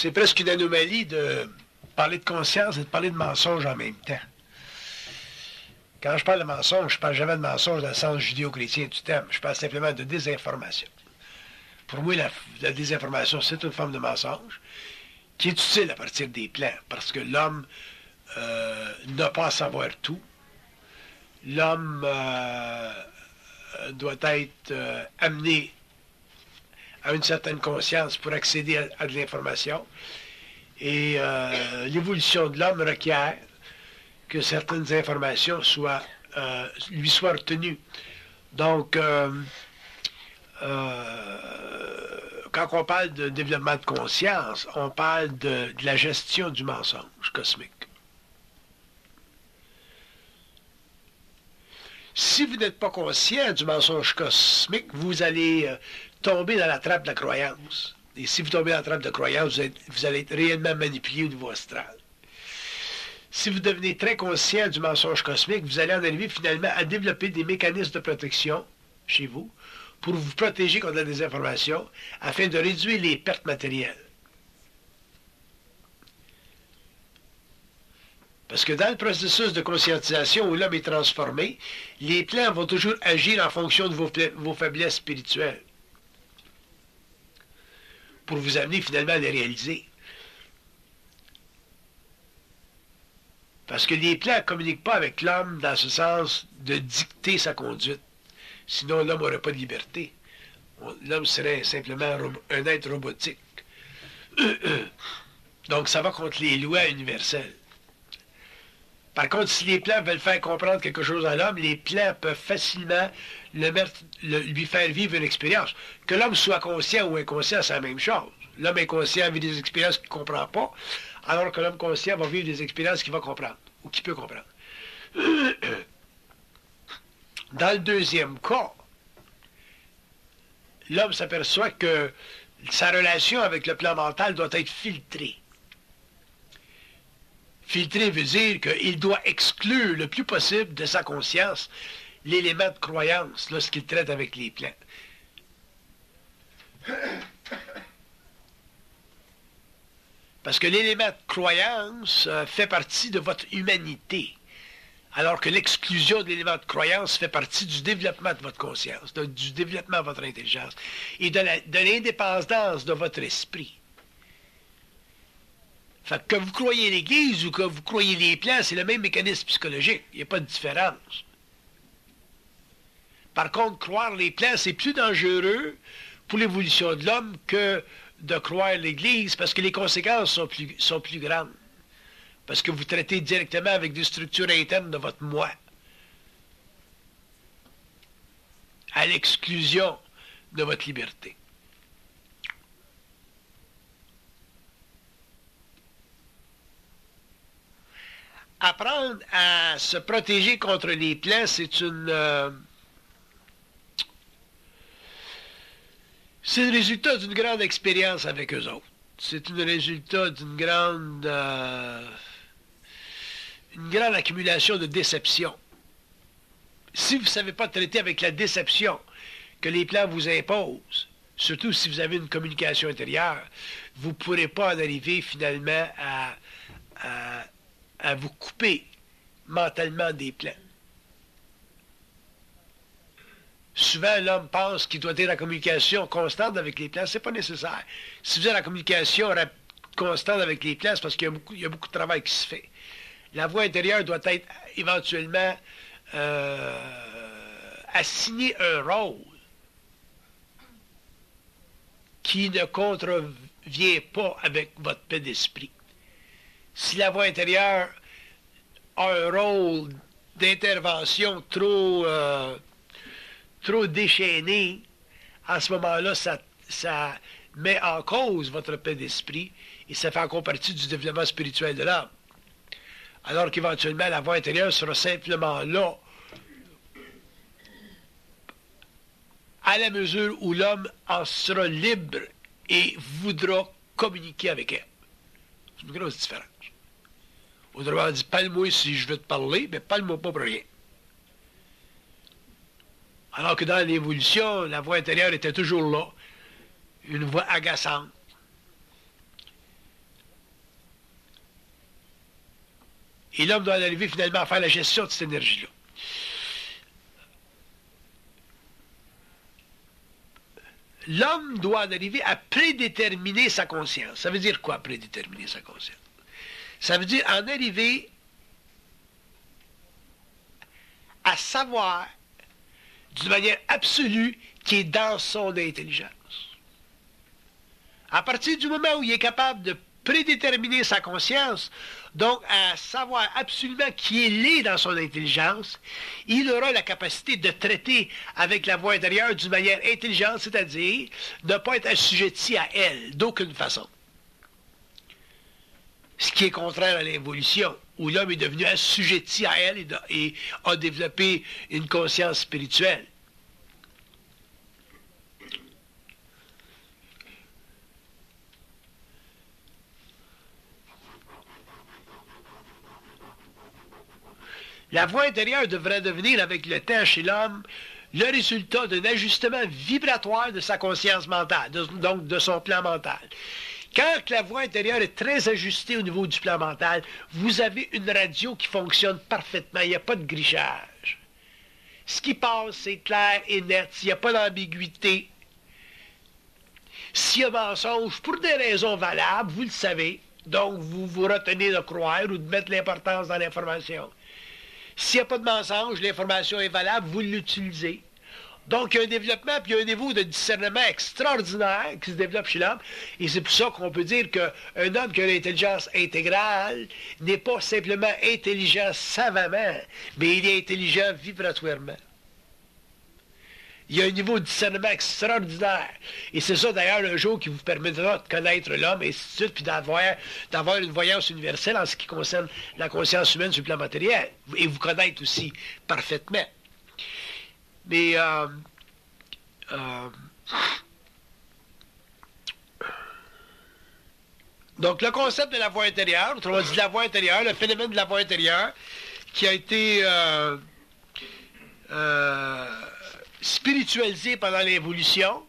C'est presque une anomalie de parler de conscience et de parler de mensonge en même temps. Quand je parle de mensonge, je ne parle jamais de mensonge dans le sens judéo-chrétien du terme. Je parle simplement de désinformation. Pour moi, la désinformation, c'est une forme de mensonge qui est utile à partir des plans, parce que l'homme n'a pas à savoir tout. L'homme doit être amené à une certaine conscience pour accéder à de l'information. Et l'évolution de l'homme requiert que certaines informations lui soient retenues. Donc, quand on parle de développement de conscience, on parle de la gestion du mensonge cosmique. Si vous n'êtes pas conscient du mensonge cosmique, vous allez tomber dans la trappe de la croyance. Et si vous tombez dans la trappe de la croyance, vous allez être réellement manipulé au niveau astral. Si vous devenez très conscient du mensonge cosmique, vous allez en arriver finalement à développer des mécanismes de protection chez vous pour vous protéger contre la désinformation afin de réduire les pertes matérielles. Parce que dans le processus de conscientisation où l'homme est transformé, les plans vont toujours agir en fonction de vos faiblesses spirituelles pour vous amener finalement à les réaliser. Parce que les plans ne communiquent pas avec l'homme dans ce sens de dicter sa conduite. Sinon, l'homme n'aurait pas de liberté. L'homme serait simplement un être robotique. Donc, ça va contre les lois universelles. Par contre, si les plans veulent faire comprendre quelque chose à l'homme, les plans peuvent facilement lui faire vivre une expérience. Que l'homme soit conscient ou inconscient, c'est la même chose. L'homme inconscient vit des expériences qu'il ne comprend pas, alors que l'homme conscient va vivre des expériences qu'il va comprendre, ou qu'il peut comprendre. Dans le deuxième cas, l'homme s'aperçoit que sa relation avec le plan mental doit être filtrée. Filtrer veut dire qu'il doit exclure le plus possible de sa conscience l'élément de croyance lorsqu'il traite avec les plans. Parce que l'élément de croyance fait partie de votre humanité, alors que l'exclusion de l'élément de croyance fait partie du développement de votre conscience, du développement de votre intelligence et de l'indépendance de votre esprit. Fait que vous croyez l'Église ou que vous croyez les plans, c'est le même mécanisme psychologique. Il n'y a pas de différence. Par contre, croire les plans, c'est plus dangereux pour l'évolution de l'homme que de croire l'Église, parce que les conséquences sont plus grandes. Parce que vous traitez directement avec des structures internes de votre moi, à l'exclusion de votre liberté. Apprendre à se protéger contre les plans, c'est le résultat d'une grande expérience avec eux autres. C'est le résultat d'une grande accumulation de déception. Si vous ne savez pas traiter avec la déception que les plans vous imposent, surtout si vous avez une communication intérieure, vous ne pourrez pas en arriver finalement à vous couper mentalement des plans. Souvent, l'homme pense qu'il doit être en communication constante avec les plans. Ce n'est pas nécessaire. Si vous êtes en communication constante avec les plans, c'est parce qu'il y a beaucoup de travail qui se fait. La voix intérieure doit être éventuellement assigner un rôle qui ne contrevient pas avec votre paix d'esprit. Si la voix intérieure a un rôle d'intervention trop déchaîné, à ce moment-là, ça met en cause votre paix d'esprit et ça fait encore partie du développement spirituel de l'âme. Alors qu'éventuellement, la voix intérieure sera simplement là à la mesure où l'homme en sera libre et voudra communiquer avec elle. C'est une grosse différence. Autrement dit, parle-moi si je veux te parler, mais parle-moi pas pour rien. Alors que dans l'évolution, la voix intérieure était toujours là, une voix agaçante, Et l'homme doit en arriver finalement à faire la gestion de cette énergie-là. L'homme doit en arriver à prédéterminer sa conscience. Ça veut dire quoi, prédéterminer sa conscience? Ça veut dire en arriver à savoir d'une manière absolue qui est dans son intelligence. À partir du moment où il est capable de prédéterminer sa conscience, donc à savoir absolument qui il est dans son intelligence, il aura la capacité de traiter avec la voix intérieure d'une manière intelligente, c'est-à-dire ne pas être assujetti à elle d'aucune façon. Ce qui est contraire à l'évolution, où l'homme est devenu assujetti à elle et a développé une conscience spirituelle. La voix intérieure devrait devenir avec le temps chez l'homme le résultat d'un ajustement vibratoire de sa conscience mentale, donc de son plan mental. Quand la voix intérieure est très ajustée au niveau du plan mental, vous avez une radio qui fonctionne parfaitement, il n'y a pas de grichage. Ce qui passe, c'est clair et net, il n'y a pas d'ambiguïté. S'il y a mensonge, pour des raisons valables, vous le savez, donc vous vous retenez de croire ou de mettre l'importance dans l'information. S'il n'y a pas de mensonge, l'information est valable, vous l'utilisez. Donc, il y a un développement, puis il y a un niveau de discernement extraordinaire qui se développe chez l'homme. Et c'est pour ça qu'on peut dire qu'un homme qui a l'intelligence intégrale n'est pas simplement intelligent savamment, mais il est intelligent vibratoirement. Il y a un niveau de discernement extraordinaire. Et c'est ça, d'ailleurs, un jour qui vous permettra de connaître l'homme, et ainsi de suite, puis d'avoir une voyance universelle en ce qui concerne la conscience humaine sur le plan matériel. Et vous connaître aussi parfaitement. Mais, donc, le concept de la voix intérieure, autrement dit, la voix intérieure, le phénomène de la voix intérieure, qui a été spiritualisé pendant l'évolution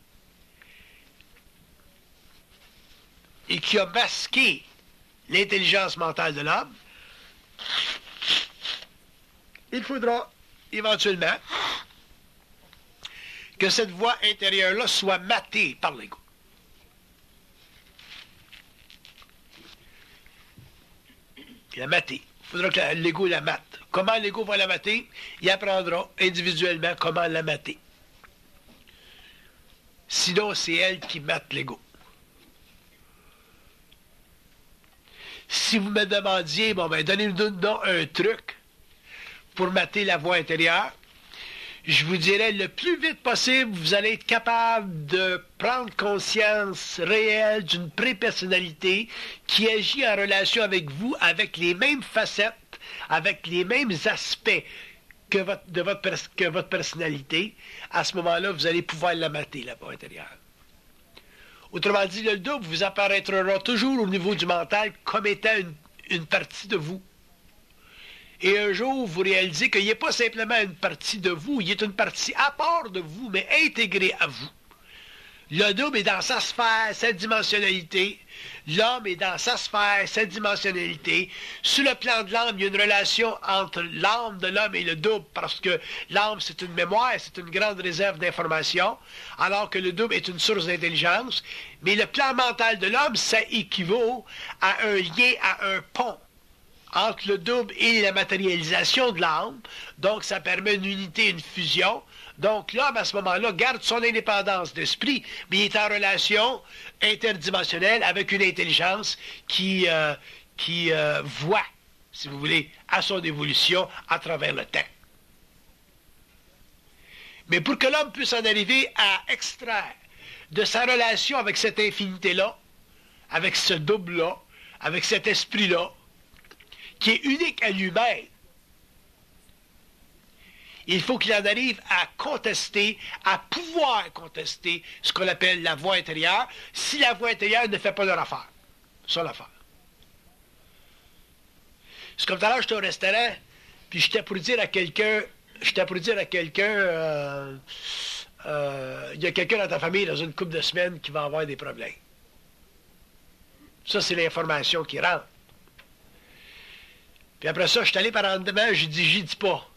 et qui a masqué l'intelligence mentale de l'homme, il faudra éventuellement que cette voix intérieure-là soit matée par l'ego. La mater. Il faudra que l'ego la mate. Comment l'ego va la mater? Il apprendra individuellement comment la mater. Sinon, c'est elle qui mate l'ego. Si vous me demandiez, bon ben, donnez-nous un truc pour mater la voix intérieure, je vous dirais, le plus vite possible, vous allez être capable de prendre conscience réelle d'une prépersonnalité qui agit en relation avec vous, avec les mêmes facettes, avec les mêmes aspects que votre personnalité. À ce moment-là, vous allez pouvoir la mater, la voix intérieure. Autrement dit, le double vous apparaîtra toujours au niveau du mental comme étant une partie de vous. Et un jour, vous réalisez qu'il n'est pas simplement une partie de vous, il est une partie à part de vous, mais intégrée à vous. Le double est dans sa sphère, sa dimensionnalité. L'homme est dans sa sphère, sa dimensionnalité. Sur le plan de l'âme, il y a une relation entre l'âme de l'homme et le double, parce que l'âme, c'est une mémoire, c'est une grande réserve d'information, alors que le double est une source d'intelligence. Mais le plan mental de l'homme, ça équivaut à un lien, à un pont entre le double et la matérialisation de l'âme. Donc, ça permet une unité, une fusion. Donc, l'homme, à ce moment-là, garde son indépendance d'esprit, mais il est en relation interdimensionnelle avec une intelligence qui voit, si vous voulez, à son évolution à travers le temps. Mais pour que l'homme puisse en arriver à extraire de sa relation avec cette infinité-là, avec ce double-là, avec cet esprit-là, qui est unique à lui-même, il faut qu'il en arrive à contester, à pouvoir contester ce qu'on appelle la voix intérieure, si la voix intérieure ne fait pas leur affaire. Ça, l'affaire. C'est comme tout à l'heure, j'étais au restaurant, puis j'étais pour dire à quelqu'un, il y a quelqu'un dans ta famille, dans une couple de semaines, qui va avoir des problèmes. Ça, c'est l'information qui rentre. Puis après ça, je suis allé par en devant, j'ai dit, j'y dis pas.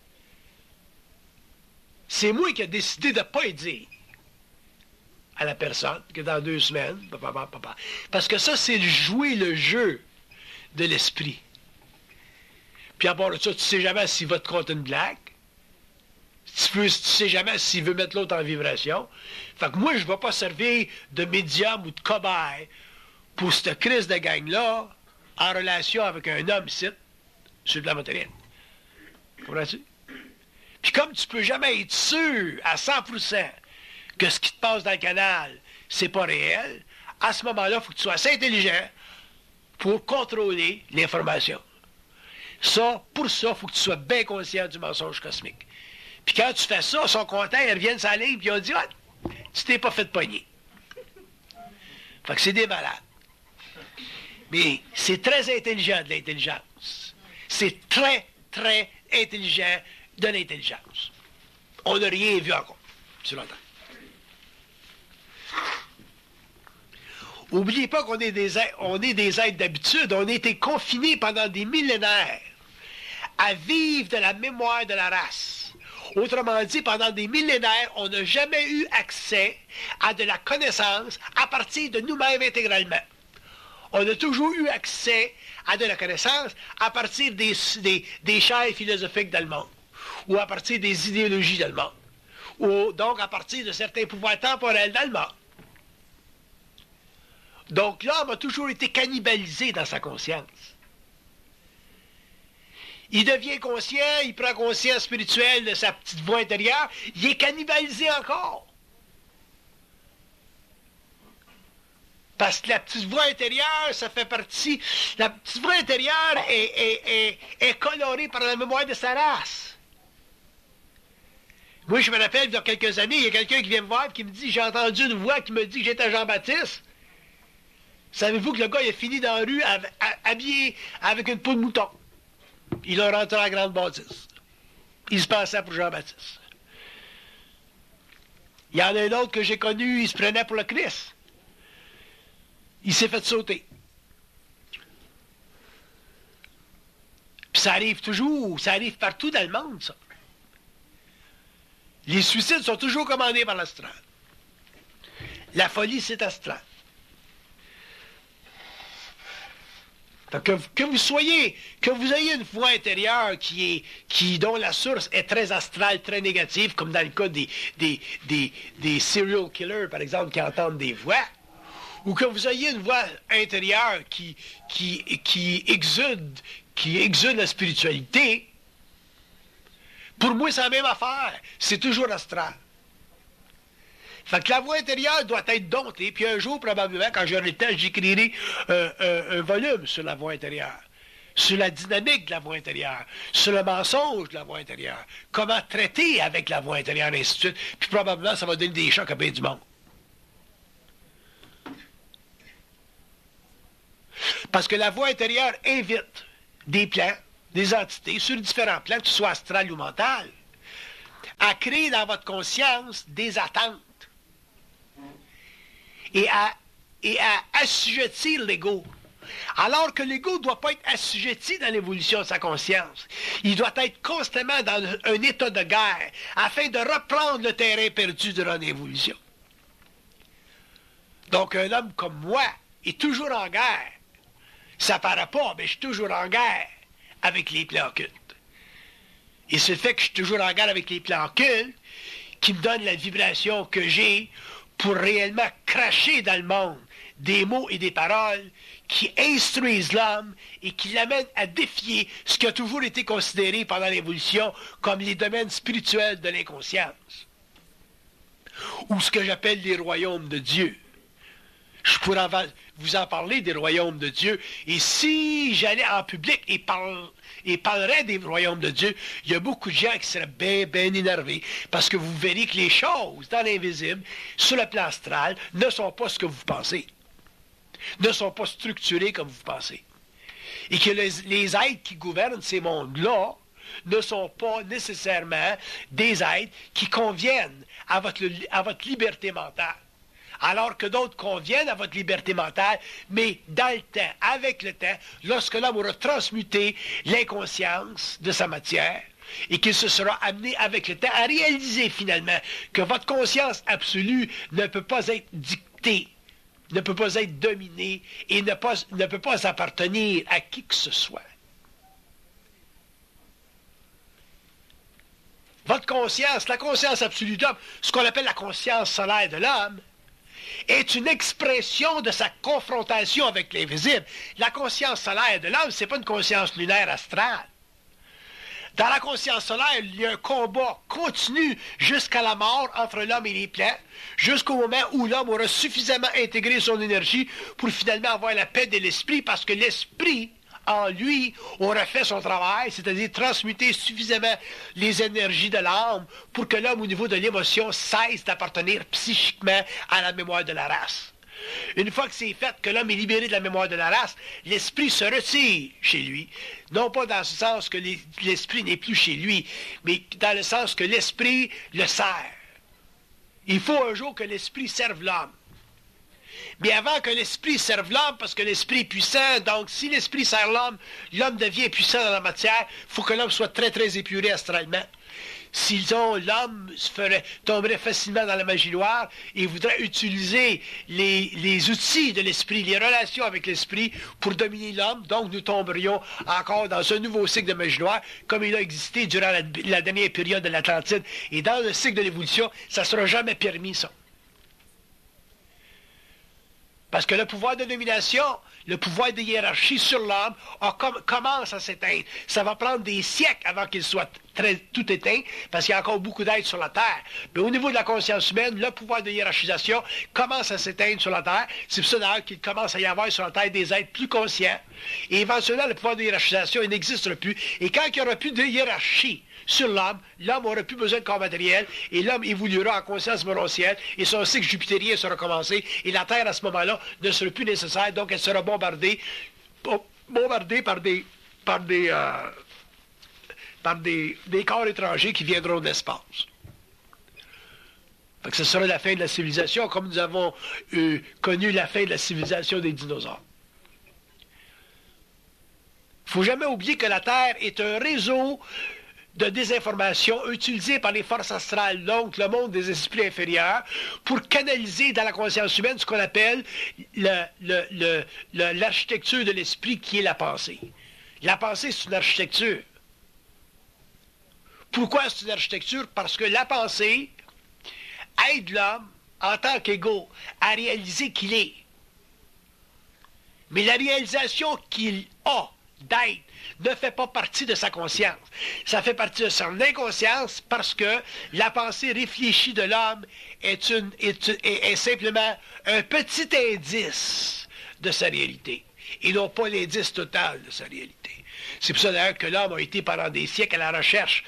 C'est moi qui ai décidé de ne pas y dire à la personne que dans 2 semaines, parce que ça, c'est jouer le jeu de l'esprit. Puis à part de ça, tu sais jamais s'il va te compter une blague. Tu sais jamais s'il veut mettre l'autre en vibration. Fait que moi, je ne vais pas servir de médium ou de cobaye pour cette crise de gang-là en relation avec un homme ici, sur le plan matériel. Comprends-tu? Puis comme tu peux jamais être sûr à 100% que ce qui te passe dans le canal, c'est pas réel, à ce moment-là, il faut que tu sois assez intelligent pour contrôler l'information. Ça, pour ça, il faut que tu sois bien conscient du mensonge cosmique. Puis quand tu fais ça, ils sont contents, ils reviennent sur la ligne, puis ils ont dit, ah, tu t'es pas fait pogner. Fait que c'est des malades. Mais c'est très intelligent de l'intelligence. C'est très, très intelligent de l'intelligence. On n'a rien vu encore, sur longtemps. N'oubliez pas qu'on est des êtres d'habitude. On a été confinés pendant des millénaires à vivre de la mémoire de la race. Autrement dit, pendant des millénaires, on n'a jamais eu accès à de la connaissance à partir de nous-mêmes intégralement. On a toujours eu accès à de la connaissance à partir des chaires philosophiques dans le monde, ou à partir des idéologies dans le monde, ou donc à partir de certains pouvoirs temporels dans le monde. Donc l'homme a toujours été cannibalisé dans sa conscience. Il devient conscient, il prend conscience spirituelle de sa petite voix intérieure, il est cannibalisé encore. Parce que la petite voix intérieure, ça fait partie... La petite voix intérieure est colorée par la mémoire de sa race. Moi, je me rappelle, il y a quelques années, il y a quelqu'un qui vient me voir et qui me dit, j'ai entendu une voix qui me dit que j'étais Jean-Baptiste. Savez-vous que le gars, il a fini dans la rue habillé avec une peau de mouton. Il a rentré à la grande bâtisse. Il se passait pour Jean-Baptiste. Il y en a un autre que j'ai connu, il se prenait pour le Christ. Il s'est fait sauter. Puis ça arrive toujours, ça arrive partout dans le monde, ça. Les suicides sont toujours commandés par l'astral. La folie, c'est astral. Donc que vous ayez une voix intérieure dont la source est très astrale, très négative, comme dans le cas des serial killers, par exemple, qui entendent des voix, ou que vous ayez une voix intérieure qui exude la spiritualité, pour moi, c'est la même affaire. C'est toujours astral. Fait que la voix intérieure doit être domptée, puis un jour, probablement, quand j'aurai le temps, j'écrirai un volume sur la voix intérieure, sur la dynamique de la voix intérieure, sur le mensonge de la voix intérieure, comment traiter avec la voix intérieure, et ainsi de suite. Puis probablement, ça va donner des chocs à bien du monde. Parce que la voix intérieure invite des plans, des entités, sur différents plans, que ce soit astral ou mental, à créer dans votre conscience des attentes et à assujettir l'ego. Alors que l'ego ne doit pas être assujetti dans l'évolution de sa conscience. Il doit être constamment dans un état de guerre afin de reprendre le terrain perdu durant l'évolution. Donc un homme comme moi est toujours en guerre. Ça paraît pas, mais je suis toujours en guerre avec les plans occultes. Et c'est le fait que je suis toujours en guerre avec les plans occultes qui me donne la vibration que j'ai pour réellement cracher dans le monde des mots et des paroles qui instruisent l'homme et qui l'amènent à défier ce qui a toujours été considéré pendant l'évolution comme les domaines spirituels de l'inconscience, ou ce que j'appelle les royaumes de Dieu. Je pourrais vous en parler des royaumes de Dieu, et si j'allais en public et parlerais des royaumes de Dieu, il y a beaucoup de gens qui seraient bien énervés, parce que vous verrez que les choses dans l'invisible, sur le plan astral, ne sont pas ce que vous pensez, ne sont pas structurées comme vous pensez, et que les êtres qui gouvernent ces mondes-là ne sont pas nécessairement des êtres qui conviennent à votre liberté mentale. alors que d'autres conviennent à votre liberté mentale, mais dans le temps, avec le temps, lorsque l'homme aura transmuté l'inconscience de sa matière, et qu'il se sera amené avec le temps à réaliser finalement que votre conscience absolue ne peut pas être dictée, ne peut pas être dominée et ne peut pas appartenir à qui que ce soit. Votre conscience, la conscience absolue de l'homme, ce qu'on appelle la conscience solaire de l'homme, est une expression de sa confrontation avec l'invisible. La conscience solaire de l'homme, ce n'est pas une conscience lunaire astrale. Dans la conscience solaire, il y a un combat continu jusqu'à la mort entre l'homme et les plantes, jusqu'au moment où l'homme aura suffisamment intégré son énergie pour finalement avoir la paix de l'esprit, parce que l'esprit, en lui, aura fait son travail, c'est-à-dire transmuter suffisamment les énergies de l'âme pour que l'homme, au niveau de l'émotion, cesse d'appartenir psychiquement à la mémoire de la race. Une fois que c'est fait, que l'homme est libéré de la mémoire de la race, l'esprit se retire chez lui. Non pas dans le sens que l'esprit n'est plus chez lui, mais dans le sens que l'esprit le sert. Il faut un jour que l'esprit serve l'homme. Mais avant que l'esprit serve l'homme, parce que l'esprit est puissant, donc si l'esprit sert l'homme, l'homme devient puissant dans la matière, il faut que l'homme soit très très épuré astralement. Sinon, l'homme tomberait facilement dans la magie noire et voudrait utiliser les outils de l'esprit, les relations avec l'esprit pour dominer l'homme. Donc, nous tomberions encore dans un nouveau cycle de magie noire, comme il a existé durant la dernière période de l'Atlantide. Et dans le cycle de l'évolution, ça ne sera jamais permis, ça. Parce que le pouvoir de domination, le pouvoir de hiérarchie sur l'homme commence à s'éteindre. Ça va prendre des siècles avant qu'il soit tout éteint, parce qu'il y a encore beaucoup d'êtres sur la Terre. Mais au niveau de la conscience humaine, le pouvoir de hiérarchisation commence à s'éteindre sur la Terre. C'est pour ça d'ailleurs qu'il commence à y avoir sur la Terre des êtres plus conscients. Et éventuellement, le pouvoir de hiérarchisation, il n'existe plus. Et quand il n'y aura plus de hiérarchie sur l'homme, l'homme n'aura plus besoin de corps matériel, et l'homme évoluera en conscience morontielle, et son cycle jupitérien sera commencé, et la Terre, à ce moment-là, ne sera plus nécessaire, donc elle sera bombardée par des corps étrangers qui viendront de l'espace. Fait que ce sera la fin de la civilisation, comme nous avons connu la fin de la civilisation des dinosaures. Il ne faut jamais oublier que la Terre est un réseau de désinformation utilisée par les forces astrales, donc le monde des esprits inférieurs, pour canaliser dans la conscience humaine ce qu'on appelle l'architecture de l'esprit qui est la pensée. La pensée, c'est une architecture. Pourquoi c'est une architecture? Parce que la pensée aide l'homme, en tant qu'égaux, à réaliser qu'il est. Mais la réalisation qu'il a d'être ne fait pas partie de sa conscience. Ça fait partie de son inconscience parce que la pensée réfléchie de l'homme est simplement un petit indice de sa réalité et non pas l'indice total de sa réalité. C'est pour ça d'ailleurs que l'homme a été pendant des siècles à la recherche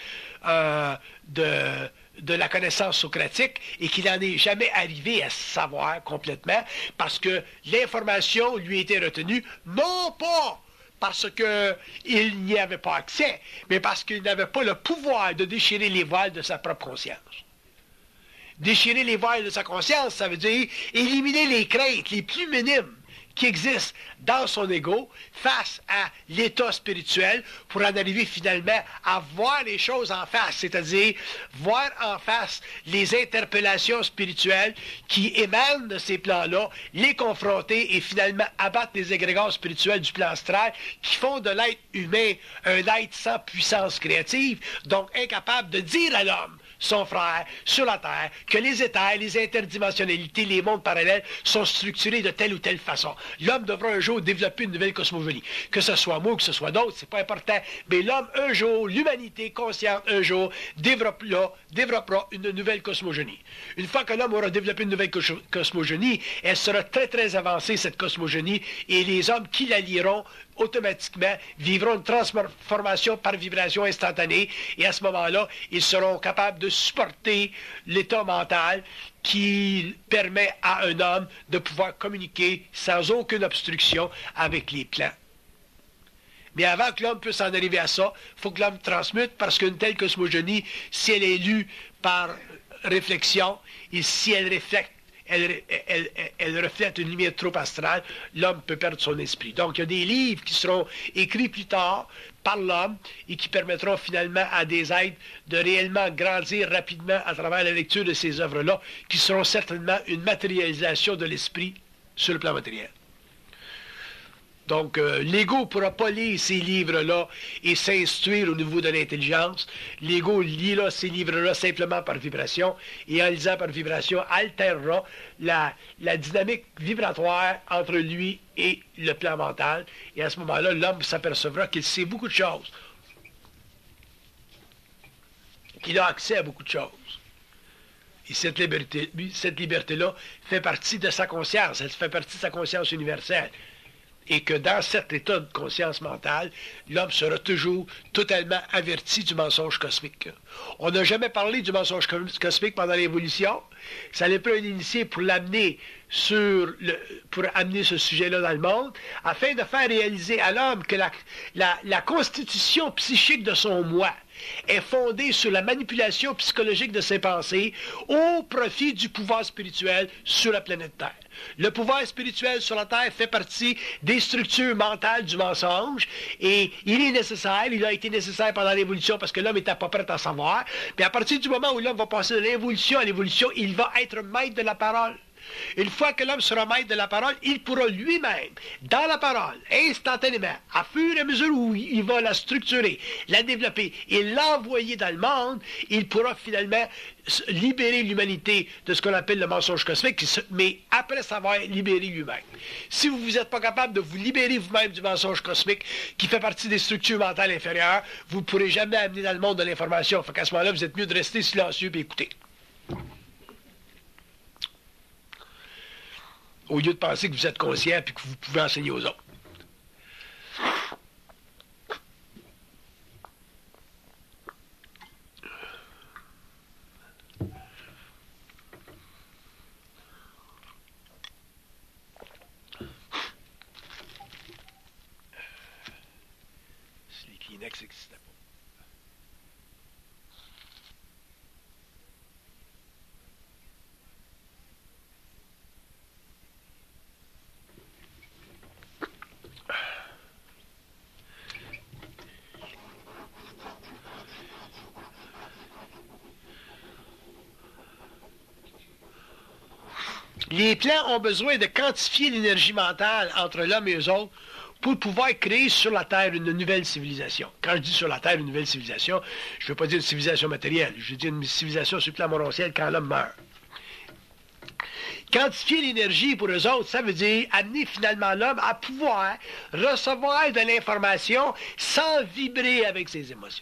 de la connaissance socratique et qu'il n'en est jamais arrivé à savoir complètement parce que l'information lui a été retenue non pas parce qu'il n'y avait pas accès, mais parce qu'il n'avait pas le pouvoir de déchirer les voiles de sa propre conscience. Déchirer les voiles de sa conscience, ça veut dire éliminer les craintes les plus minimes qui existent dans son ego face à l'état spirituel pour en arriver finalement à voir les choses en face, c'est-à-dire voir en face les interpellations spirituelles qui émanent de ces plans-là, les confronter et finalement abattre les égrégores spirituels du plan astral qui font de l'être humain un être sans puissance créative, donc incapable de dire à l'homme, son frère, sur la Terre, que les éthers, les interdimensionnalités, les mondes parallèles sont structurés de telle ou telle façon. L'homme devra un jour développer une nouvelle cosmogonie. Que ce soit moi ou que ce soit d'autres, c'est pas important. Mais l'homme, un jour, l'humanité consciente, un jour, développera une nouvelle cosmogonie. Une fois que l'homme aura développé une nouvelle cosmogonie, elle sera très très avancée, cette cosmogonie, et les hommes qui la liront automatiquement vivront une transformation par vibration instantanée et à ce moment-là, ils seront capables de supporter l'état mental qui permet à un homme de pouvoir communiquer sans aucune obstruction avec les plans. Mais avant que l'homme puisse en arriver à ça, il faut que l'homme transmute parce qu'une telle cosmogonie, si elle est lue par réflexion et si elle elle reflète une lumière trop astrale, l'homme peut perdre son esprit. Donc, il y a des livres qui seront écrits plus tard par l'homme et qui permettront finalement à des êtres de réellement grandir rapidement à travers la lecture de ces œuvres-là, qui seront certainement une matérialisation de l'esprit sur le plan matériel. Donc, l'ego ne pourra pas lire ces livres-là et s'instruire au niveau de l'intelligence. L'ego lit là, ces livres-là simplement par vibration, et en lisant par vibration, altérera la dynamique vibratoire entre lui et le plan mental. Et à ce moment-là, l'homme s'apercevra qu'il sait beaucoup de choses, qu'il a accès à beaucoup de choses. Et cette liberté-là fait partie de sa conscience, elle fait partie de sa conscience universelle. Et que dans cet état de conscience mentale, l'homme sera toujours totalement averti du mensonge cosmique. On n'a jamais parlé du mensonge cosmique pendant l'évolution. Ça n'est pas un initié pour l'amener pour amener ce sujet-là dans le monde, afin de faire réaliser à l'homme que la constitution psychique de son moi est fondée sur la manipulation psychologique de ses pensées au profit du pouvoir spirituel sur la planète Terre. Le pouvoir spirituel sur la Terre fait partie des structures mentales du mensonge et il est nécessaire, il a été nécessaire pendant l'évolution parce que l'homme n'était pas prêt à savoir. Puis à partir du moment où l'homme va passer de l'évolution à l'évolution, il va être maître de la parole. Une fois que l'homme sera maître de la parole, il pourra lui-même, dans la parole, instantanément, à fur et à mesure où il va la structurer, la développer et l'envoyer dans le monde, il pourra finalement libérer l'humanité de ce qu'on appelle le mensonge cosmique, mais après savoir libérer lui-même. Si vous n'êtes pas capable de vous libérer vous-même du mensonge cosmique, qui fait partie des structures mentales inférieures, vous ne pourrez jamais amener dans le monde de l'information. Fait qu'à ce moment-là, vous êtes mieux de rester silencieux et écouter. Au lieu de penser que vous êtes conscient et que vous pouvez enseigner aux autres. Si les Kleenex n'existaient pas. Les plans ont besoin de quantifier l'énergie mentale entre l'homme et eux autres pour pouvoir créer sur la Terre une nouvelle civilisation. Quand je dis sur la Terre une nouvelle civilisation, je ne veux pas dire une civilisation matérielle, je veux dire une civilisation sur le plan morontiel quand l'homme meurt. Quantifier l'énergie pour eux autres, ça veut dire amener finalement l'homme à pouvoir recevoir de l'information sans vibrer avec ses émotions.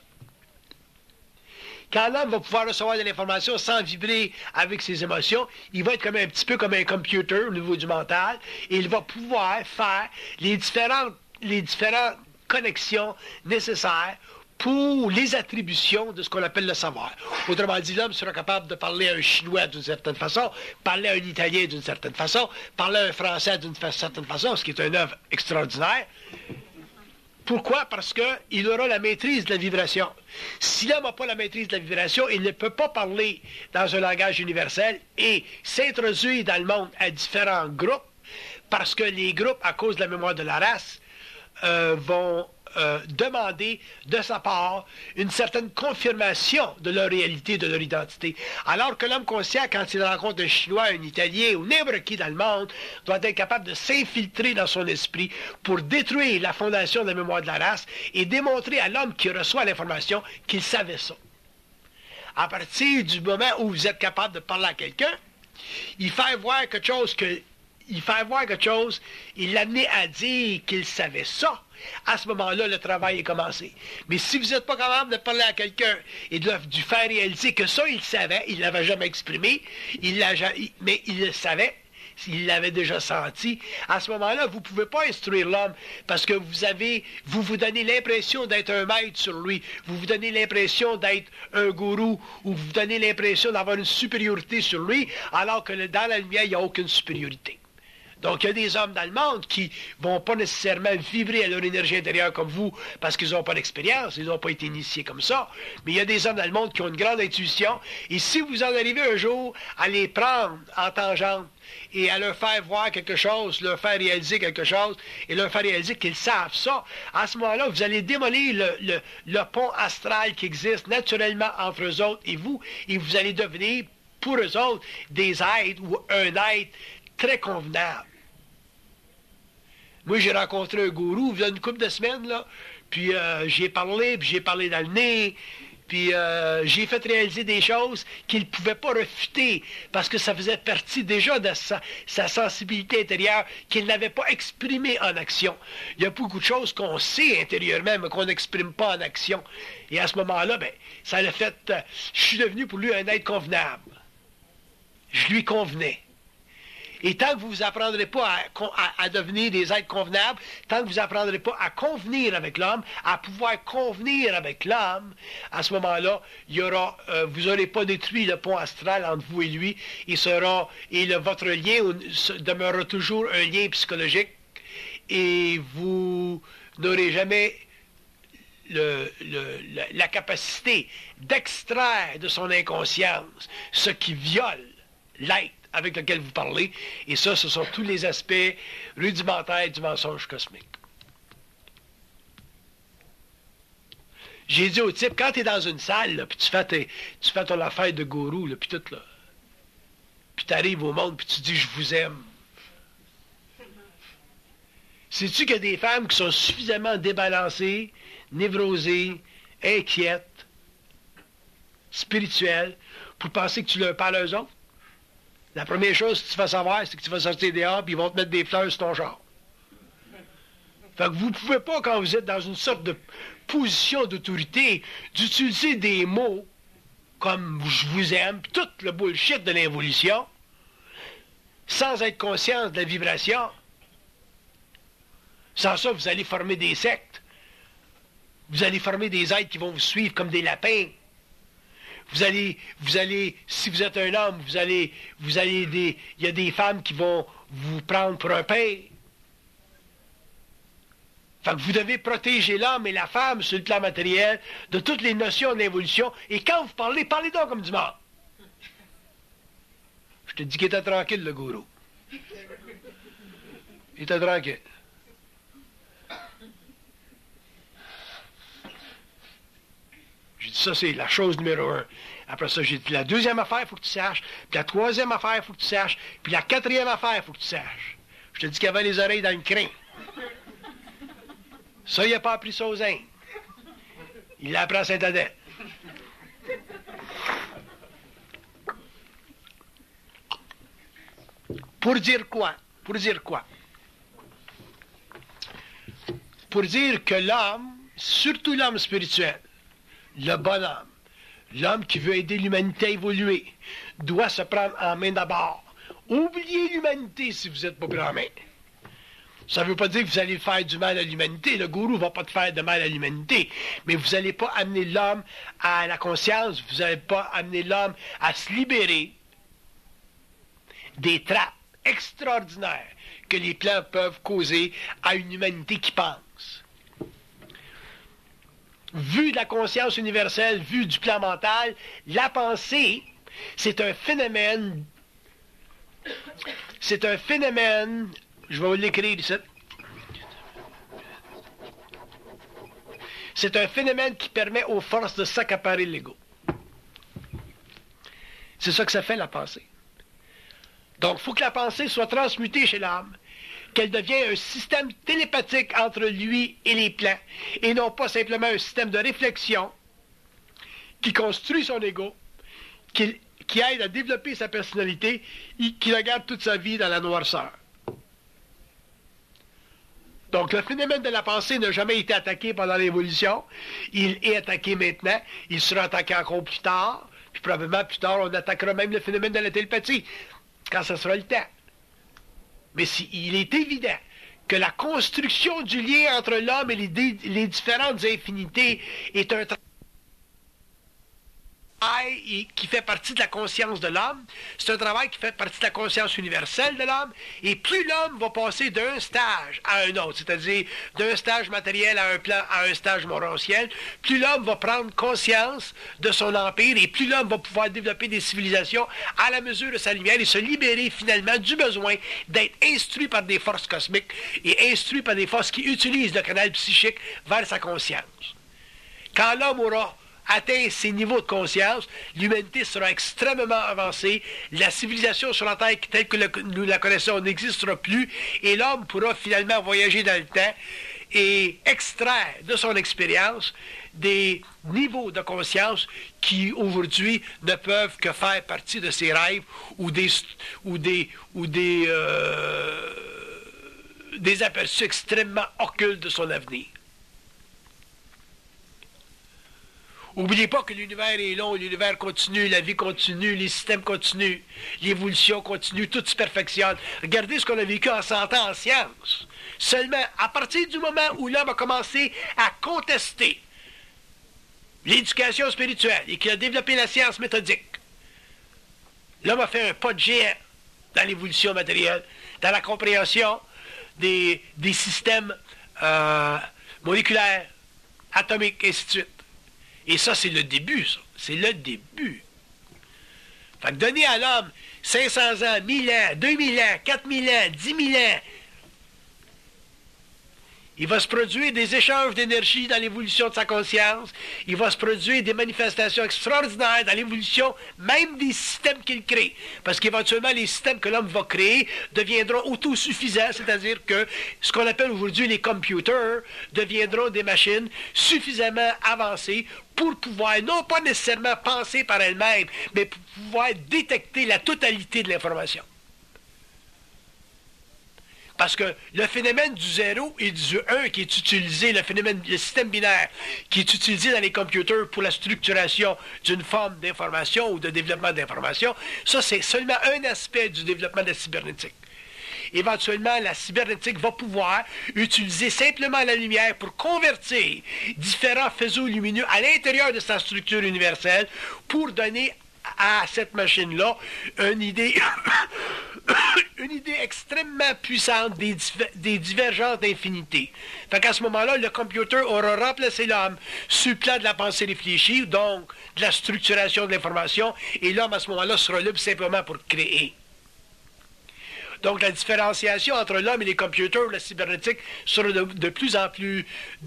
Quand l'homme va pouvoir recevoir de l'information sans vibrer avec ses émotions, il va être comme un petit peu comme un computer au niveau du mental, et il va pouvoir faire les différentes connexions nécessaires pour les attributions de ce qu'on appelle le savoir. Autrement dit, l'homme sera capable de parler à un Chinois d'une certaine façon, parler à un Italien d'une certaine façon, parler à un Français d'une certaine façon, ce qui est une œuvre extraordinaire. Pourquoi? Parce qu'il aura la maîtrise de la vibration. Si l'homme n'a pas la maîtrise de la vibration, il ne peut pas parler dans un langage universel et s'introduire dans le monde à différents groupes, parce que les groupes, à cause de la mémoire de la race, vont demander de sa part une certaine confirmation de leur réalité, de leur identité. Alors que l'homme conscient, quand il rencontre un Chinois, un Italien ou n'importe qui dans le monde, doit être capable de s'infiltrer dans son esprit pour détruire la fondation de la mémoire de la race et démontrer à l'homme qui reçoit l'information qu'il savait ça. À partir du moment où vous êtes capable de parler à quelqu'un, il fait voir quelque chose, il l'amener à dire qu'il savait ça. À ce moment-là, le travail est commencé. Mais si vous n'êtes pas capable de parler à quelqu'un et de lui faire réaliser que ça, il savait, il ne l'avait jamais exprimé, mais il le savait, il l'avait déjà senti, à ce moment-là, vous ne pouvez pas instruire l'homme parce que vous donnez l'impression d'être un maître sur lui, vous donnez l'impression d'être un gourou ou vous donnez l'impression d'avoir une supériorité sur lui, alors que dans la lumière, il n'y a aucune supériorité. Donc, il y a des hommes dans le monde qui vont pas nécessairement vibrer à leur énergie intérieure comme vous parce qu'ils n'ont pas d'expérience, ils n'ont pas été initiés comme ça. Mais il y a des hommes dans le monde qui ont une grande intuition. Et si vous en arrivez un jour à les prendre en tangente et à leur faire voir quelque chose, leur faire réaliser quelque chose et leur faire réaliser qu'ils savent ça, à ce moment-là, vous allez démolir le pont astral qui existe naturellement entre eux autres et vous allez devenir, pour eux autres, des êtres ou un être très convenable. Moi, j'ai rencontré un gourou il y a une couple de semaines, là, puis j'ai parlé dans le nez, puis j'ai fait réaliser des choses qu'il ne pouvait pas refuter, parce que ça faisait partie déjà de sa sensibilité intérieure qu'il n'avait pas exprimée en action. Il y a beaucoup de choses qu'on sait intérieurement, mais qu'on n'exprime pas en action. Et à ce moment-là, ben, ça l'a fait... je suis devenu pour lui un être convenable. Je lui convenais. Et tant que vous n'apprendrez pas à devenir des êtres convenables, tant que vous n'apprendrez pas à convenir avec l'homme, à pouvoir convenir avec l'homme, à ce moment-là, vous n'aurez pas détruit le pont astral entre vous et lui. Votre lien demeurera toujours un lien psychologique et vous n'aurez jamais la capacité d'extraire de son inconscience ce qui viole l'être avec lequel vous parlez, et ça, ce sont tous les aspects rudimentaires du mensonge cosmique. J'ai dit au type, quand tu es dans une salle, là, puis tu fais ton affaire de gourou, là, puis tout, là, puis tu arrives au monde, puis tu dis « je vous aime ». Sais-tu qu'il y a des femmes qui sont suffisamment débalancées, névrosées, inquiètes, spirituelles, pour penser que tu leur parles à eux autres? La première chose que tu vas savoir, c'est que tu vas sortir dehors et ils vont te mettre des fleurs sur ton char. Fait que vous ne pouvez pas, quand vous êtes dans une sorte de position d'autorité, d'utiliser des mots comme « je vous aime », puis tout le bullshit de l'involution, sans être conscient de la vibration. Sans ça, vous allez former des sectes. Vous allez former des êtres qui vont vous suivre comme des lapins. Vous allez, si vous êtes un homme, il y a des femmes qui vont vous prendre pour un père. Fait que vous devez protéger l'homme et la femme sur le plan matériel de toutes les notions de l'évolution. Et quand vous parlez donc comme du mort. Je te dis qu'il était tranquille, le gourou. Il était tranquille. J'ai dit, ça, c'est la chose numéro 1. Après ça, j'ai dit, la deuxième affaire, il faut que tu saches. Puis la troisième affaire, il faut que tu saches. Puis la quatrième affaire, il faut que tu saches. Je te dis qu'il avait les oreilles dans le crin. Ça, il n'a pas appris ça aux Indes. Il l'a appris à Saint-Adèle. Pour dire quoi? Pour dire quoi? Pour dire que l'homme, surtout l'homme spirituel, le bonhomme, l'homme qui veut aider l'humanité à évoluer, doit se prendre en main d'abord. Oubliez l'humanité si vous n'êtes pas pris en main. Ça ne veut pas dire que vous allez faire du mal à l'humanité. Le gourou ne va pas te faire de mal à l'humanité. Mais vous n'allez pas amener l'homme à la conscience, vous n'allez pas amener l'homme à se libérer des trappes extraordinaires que les plans peuvent causer à une humanité qui pense. Vu de la conscience universelle, vu du plan mental, la pensée, c'est un phénomène, je vais vous l'écrire ici, c'est un phénomène qui permet aux forces de s'accaparer l'ego. C'est ça que ça fait, la pensée. Donc, il faut que la pensée soit transmutée chez l'âme, qu'elle devienne un système télépathique entre lui et les plans, et non pas simplement un système de réflexion qui construit son ego, qui aide à développer sa personnalité et qui la garde toute sa vie dans la noirceur. Donc, le phénomène de la pensée n'a jamais été attaqué pendant l'évolution. Il est attaqué maintenant. Il sera attaqué encore plus tard. Puis probablement plus tard, on attaquera même le phénomène de la télépathie, quand ce sera le temps. Mais il est évident que la construction du lien entre l'homme et les différentes infinités est un travail travail qui fait partie de la conscience de l'homme. C'est un travail qui fait partie de la conscience universelle de l'homme. Et plus l'homme va passer d'un stage à un autre, c'est-à-dire d'un stage matériel à un stage morontiel, plus l'homme va prendre conscience de son empire et plus l'homme va pouvoir développer des civilisations à la mesure de sa lumière et se libérer finalement du besoin d'être instruit par des forces cosmiques et instruit par des forces qui utilisent le canal psychique vers sa conscience. Quand l'homme aura atteint ces niveaux de conscience, l'humanité sera extrêmement avancée, la civilisation sur la Terre telle que nous la connaissons n'existera plus, et l'homme pourra finalement voyager dans le temps et extraire de son expérience des niveaux de conscience qui aujourd'hui ne peuvent que faire partie de ses rêves ou des aperçus extrêmement occultes de son avenir. N'oubliez pas que l'univers est long, l'univers continue, la vie continue, les systèmes continuent, l'évolution continue, tout se perfectionne. Regardez ce qu'on a vécu en 100 ans en science. Seulement, à partir du moment où l'homme a commencé à contester l'éducation spirituelle et qu'il a développé la science méthodique, l'homme a fait un pas de géant dans l'évolution matérielle, dans la compréhension des systèmes moléculaires, atomiques, et ainsi de suite. Et ça, c'est le début, ça. C'est le début. Fait que donner à l'homme 500 ans, 1000 ans, 2000 ans, 4000 ans, 10 000 ans, il va se produire des échanges d'énergie dans l'évolution de sa conscience. Il va se produire des manifestations extraordinaires dans l'évolution même des systèmes qu'il crée. Parce qu'éventuellement, les systèmes que l'homme va créer deviendront autosuffisants, c'est-à-dire que ce qu'on appelle aujourd'hui les computers deviendront des machines suffisamment avancées pour pouvoir, non pas nécessairement penser par elles-mêmes, mais pour pouvoir détecter la totalité de l'information. Parce que le phénomène du 0 et du 1 qui est utilisé, le système binaire qui est utilisé dans les computers pour la structuration d'une forme d'information ou de développement d'information, ça c'est seulement un aspect du développement de la cybernétique. Éventuellement, la cybernétique va pouvoir utiliser simplement la lumière pour convertir différents faisceaux lumineux à l'intérieur de sa structure universelle pour donner à cette machine-là une idée extrêmement puissante des divergences d'infinité. Fait qu'à ce moment-là, le computer aura remplacé l'homme sur le plan de la pensée réfléchie, donc de la structuration de l'information, et l'homme à ce moment-là sera libre simplement pour créer. Donc la différenciation entre l'homme et les computers, la cybernétique, sera de plus en plus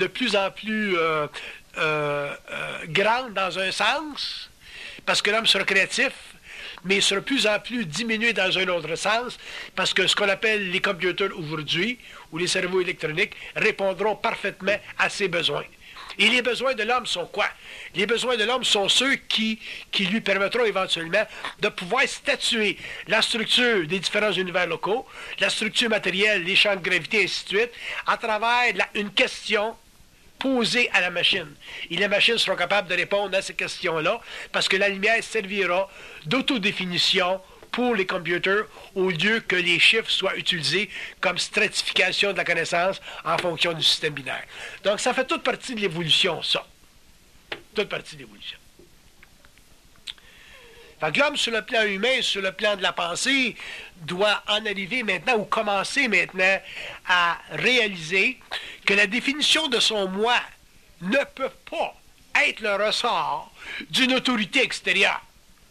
grande dans un sens, parce que l'homme sera créatif, mais sera de plus en plus diminué dans un autre sens, parce que ce qu'on appelle les computers aujourd'hui, ou les cerveaux électroniques, répondront parfaitement à ses besoins. Et les besoins de l'homme sont quoi? Les besoins de l'homme sont ceux qui lui permettront éventuellement de pouvoir statuer la structure des différents univers locaux, la structure matérielle, les champs de gravité, et ainsi de suite, à travers une question posée à la machine. Et les machines seront capables de répondre à ces questions-là parce que la lumière servira d'autodéfinition pour les computers au lieu que les chiffres soient utilisés comme stratification de la connaissance en fonction du système binaire. Donc, ça fait toute partie de l'évolution, ça. Toute partie de l'évolution. Fait que l'homme, sur le plan humain, sur le plan de la pensée, doit en arriver maintenant ou commencer maintenant à réaliser que la définition de son moi ne peut pas être le ressort d'une autorité extérieure.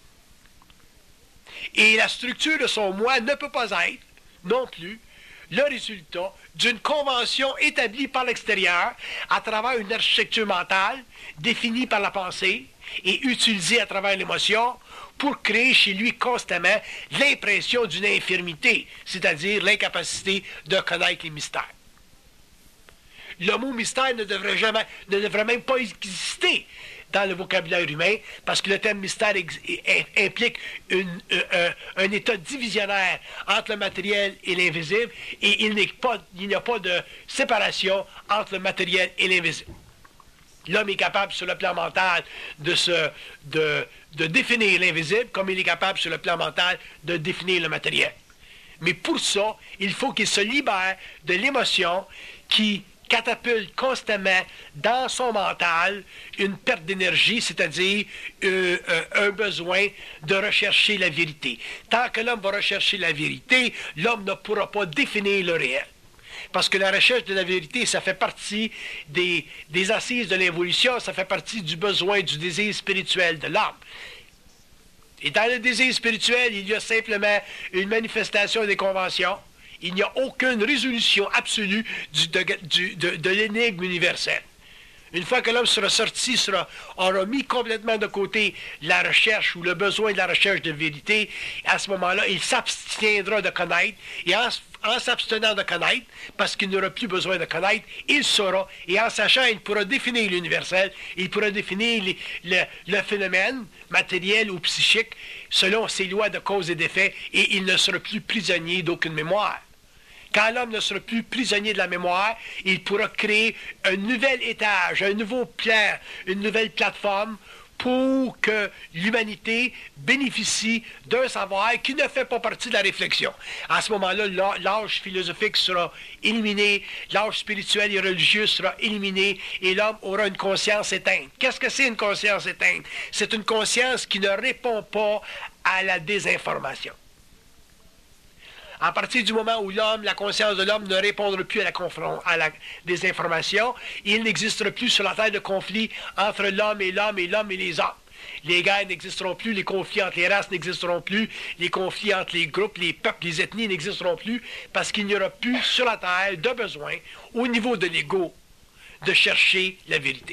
Et la structure de son moi ne peut pas être, non plus, le résultat d'une convention établie par l'extérieur à travers une architecture mentale définie par la pensée et utilisée à travers l'émotion pour créer chez lui constamment l'impression d'une infirmité, c'est-à-dire l'incapacité de connaître les mystères. Le mot mystère ne devrait même pas exister dans le vocabulaire humain, parce que le terme mystère implique un état divisionnaire entre le matériel et l'invisible, et il n'y a pas de séparation entre le matériel et l'invisible. L'homme est capable, sur le plan mental, de définir l'invisible, comme il est capable, sur le plan mental, de définir le matériel. Mais pour ça, il faut qu'il se libère de l'émotion qui catapulte constamment dans son mental une perte d'énergie, c'est-à-dire un besoin de rechercher la vérité. Tant que l'homme va rechercher la vérité, l'homme ne pourra pas définir le réel. Parce que la recherche de la vérité, ça fait partie des assises de l'évolution, ça fait partie du besoin, du désir spirituel de l'homme. Et dans le désir spirituel, il y a simplement une manifestation des conventions. Il n'y a aucune résolution absolue de l'énigme universelle. Une fois que l'homme sera sorti, aura mis complètement de côté la recherche ou le besoin de la recherche de vérité, à ce moment-là, il s'abstiendra de connaître, et en s'abstenant de connaître, parce qu'il n'aura plus besoin de connaître, il saura, et en sachant, il pourra définir l'universel, il pourra définir le phénomène matériel ou psychique selon ses lois de cause et d'effet, et il ne sera plus prisonnier d'aucune mémoire. Quand l'homme ne sera plus prisonnier de la mémoire, il pourra créer un nouvel étage, un nouveau plan, une nouvelle plateforme pour que l'humanité bénéficie d'un savoir qui ne fait pas partie de la réflexion. À ce moment-là, l'âge philosophique sera éliminé, l'âge spirituel et religieux sera éliminé et l'homme aura une conscience éteinte. Qu'est-ce que c'est une conscience éteinte? C'est une conscience qui ne répond pas à la désinformation. À partir du moment où la conscience de l'homme ne répondra plus à la désinformation, il n'existera plus sur la terre de conflit entre l'homme et l'homme et l'homme et les hommes. Les guerres n'existeront plus, les conflits entre les races n'existeront plus, les conflits entre les groupes, les peuples, les ethnies n'existeront plus, parce qu'il n'y aura plus sur la terre de besoin, au niveau de l'ego, de chercher la vérité.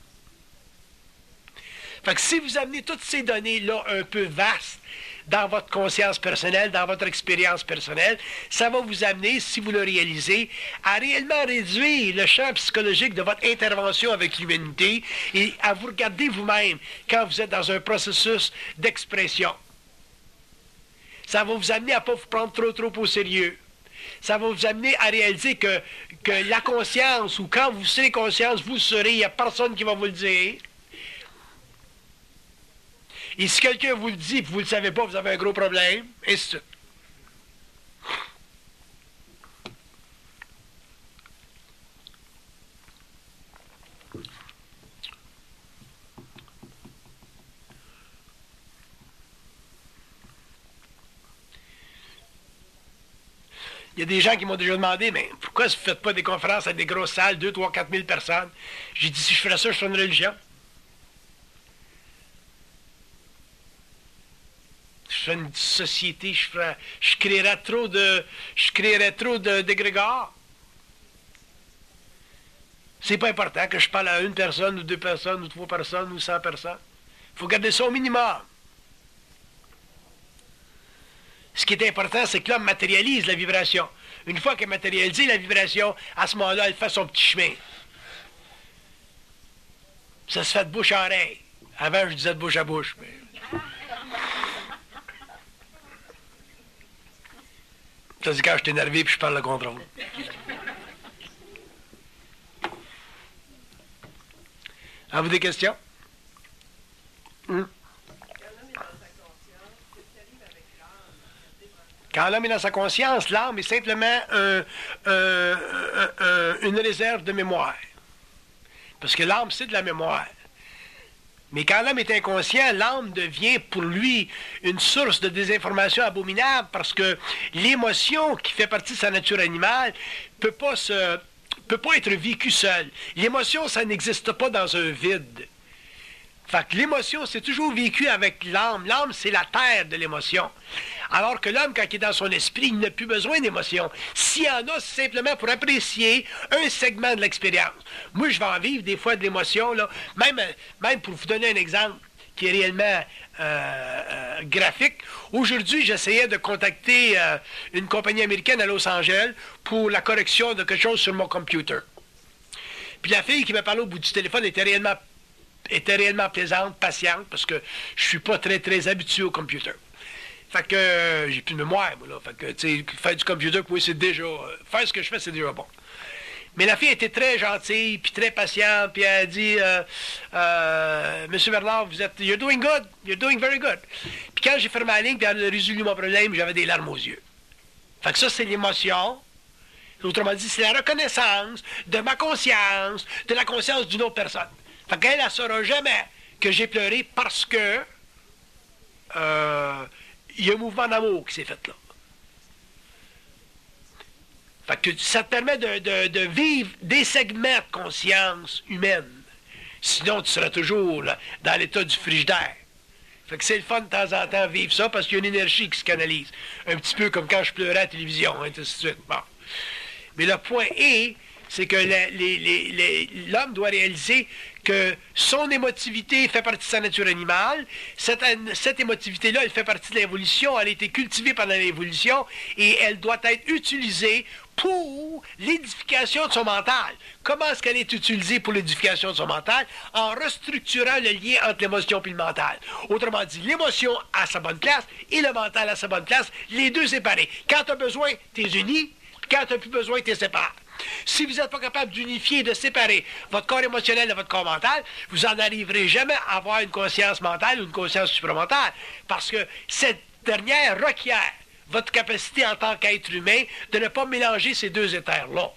Fait que si vous amenez toutes ces données-là un peu vastes, dans votre conscience personnelle, dans votre expérience personnelle, ça va vous amener, si vous le réalisez, à réellement réduire le champ psychologique de votre intervention avec l'humanité et à vous regarder vous-même quand vous êtes dans un processus d'expression. Ça va vous amener à ne pas vous prendre trop au sérieux. Ça va vous amener à réaliser que la conscience, ou quand vous serez conscience, vous serez, il n'y a personne qui va vous le dire. Et si quelqu'un vous le dit et vous ne le savez pas, vous avez un gros problème. Et c'est ça. Il y a des gens qui m'ont déjà demandé, mais pourquoi vous ne faites pas des conférences à des grosses salles, 2, 3, 4 000 personnes? J'ai dit, si je ferais ça, je ferais une religion. Je ferais une société, je créerais trop de d'égrégores. C'est pas important que je parle à une personne, ou 2 personnes, ou 3 personnes, ou 100 personnes. Il faut garder ça au minimum. Ce qui est important, c'est que l'homme matérialise la vibration. Une fois qu'elle matérialise la vibration, à ce moment-là, elle fait son petit chemin. Ça se fait de bouche à oreille. Avant, je disais de bouche à bouche. Mais... Ça dit quand je suis énervé puis je parle le contrôle. Avez-vous des questions? Quand l'homme est dans sa conscience, l'âme est simplement une réserve de mémoire. Parce que l'âme, c'est de la mémoire. Mais quand l'homme est inconscient, l'âme devient pour lui une source de désinformation abominable parce que l'émotion qui fait partie de sa nature animale peut pas être vécue seule. L'émotion, ça n'existe pas dans un vide. Fait que l'émotion, c'est toujours vécu avec l'âme. L'âme, c'est la terre de l'émotion. Alors que l'homme, quand il est dans son esprit, il n'a plus besoin d'émotion. S'il y en a, c'est simplement pour apprécier un segment de l'expérience. Moi, je vais en vivre des fois de l'émotion, là. Même pour vous donner un exemple qui est réellement graphique. Aujourd'hui, j'essayais de contacter une compagnie américaine à Los Angeles pour la correction de quelque chose sur mon computer. Puis la fille qui m'a parlé au bout du téléphone était réellement plaisante, patiente, parce que je suis pas très habitué au computer. Fait que j'ai plus de mémoire, moi, là. Fait que, tu sais, faire du computer, pour moi, c'est déjà... faire ce que je fais, c'est déjà bon. Mais la fille était très gentille, puis très patiente, puis elle a dit, Monsieur Bernard, you're doing good, you're doing very good. Puis quand j'ai fermé la ligne, puis elle a résolu mon problème, j'avais des larmes aux yeux. Fait que ça, c'est l'émotion Autrement dit, c'est la reconnaissance de ma conscience, de la conscience d'une autre personne. Fait qu'elle ne saura jamais que j'ai pleuré parce que il y a un mouvement d'amour qui s'est fait là. Fait que ça te permet de vivre des segments de conscience humaine. Sinon, tu seras toujours là, dans l'état du frigidaire. Fait que c'est le fun de temps en temps vivre ça parce qu'il y a une énergie qui se canalise. Un petit peu comme quand je pleurais à la télévision, hein, ainsi de suite. Bon. Mais le point est, c'est que l'homme doit réaliser que son émotivité fait partie de sa nature animale. Cette émotivité-là, elle fait partie de l'évolution. Elle a été cultivée pendant l'évolution et elle doit être utilisée pour l'édification de son mental. Comment est-ce qu'elle est utilisée pour l'édification de son mental? En restructurant le lien entre l'émotion et le mental. Autrement dit, l'émotion à sa bonne place et le mental à sa bonne place, les deux séparés. Quand tu as besoin, tu es uni. Quand tu n'as plus besoin, tu es séparé. Si vous n'êtes pas capable d'unifier, de séparer votre corps émotionnel de votre corps mental, vous n'en arriverez jamais à avoir une conscience mentale ou une conscience supramentale. Parce que cette dernière requiert votre capacité en tant qu'être humain de ne pas mélanger ces deux éthers-là.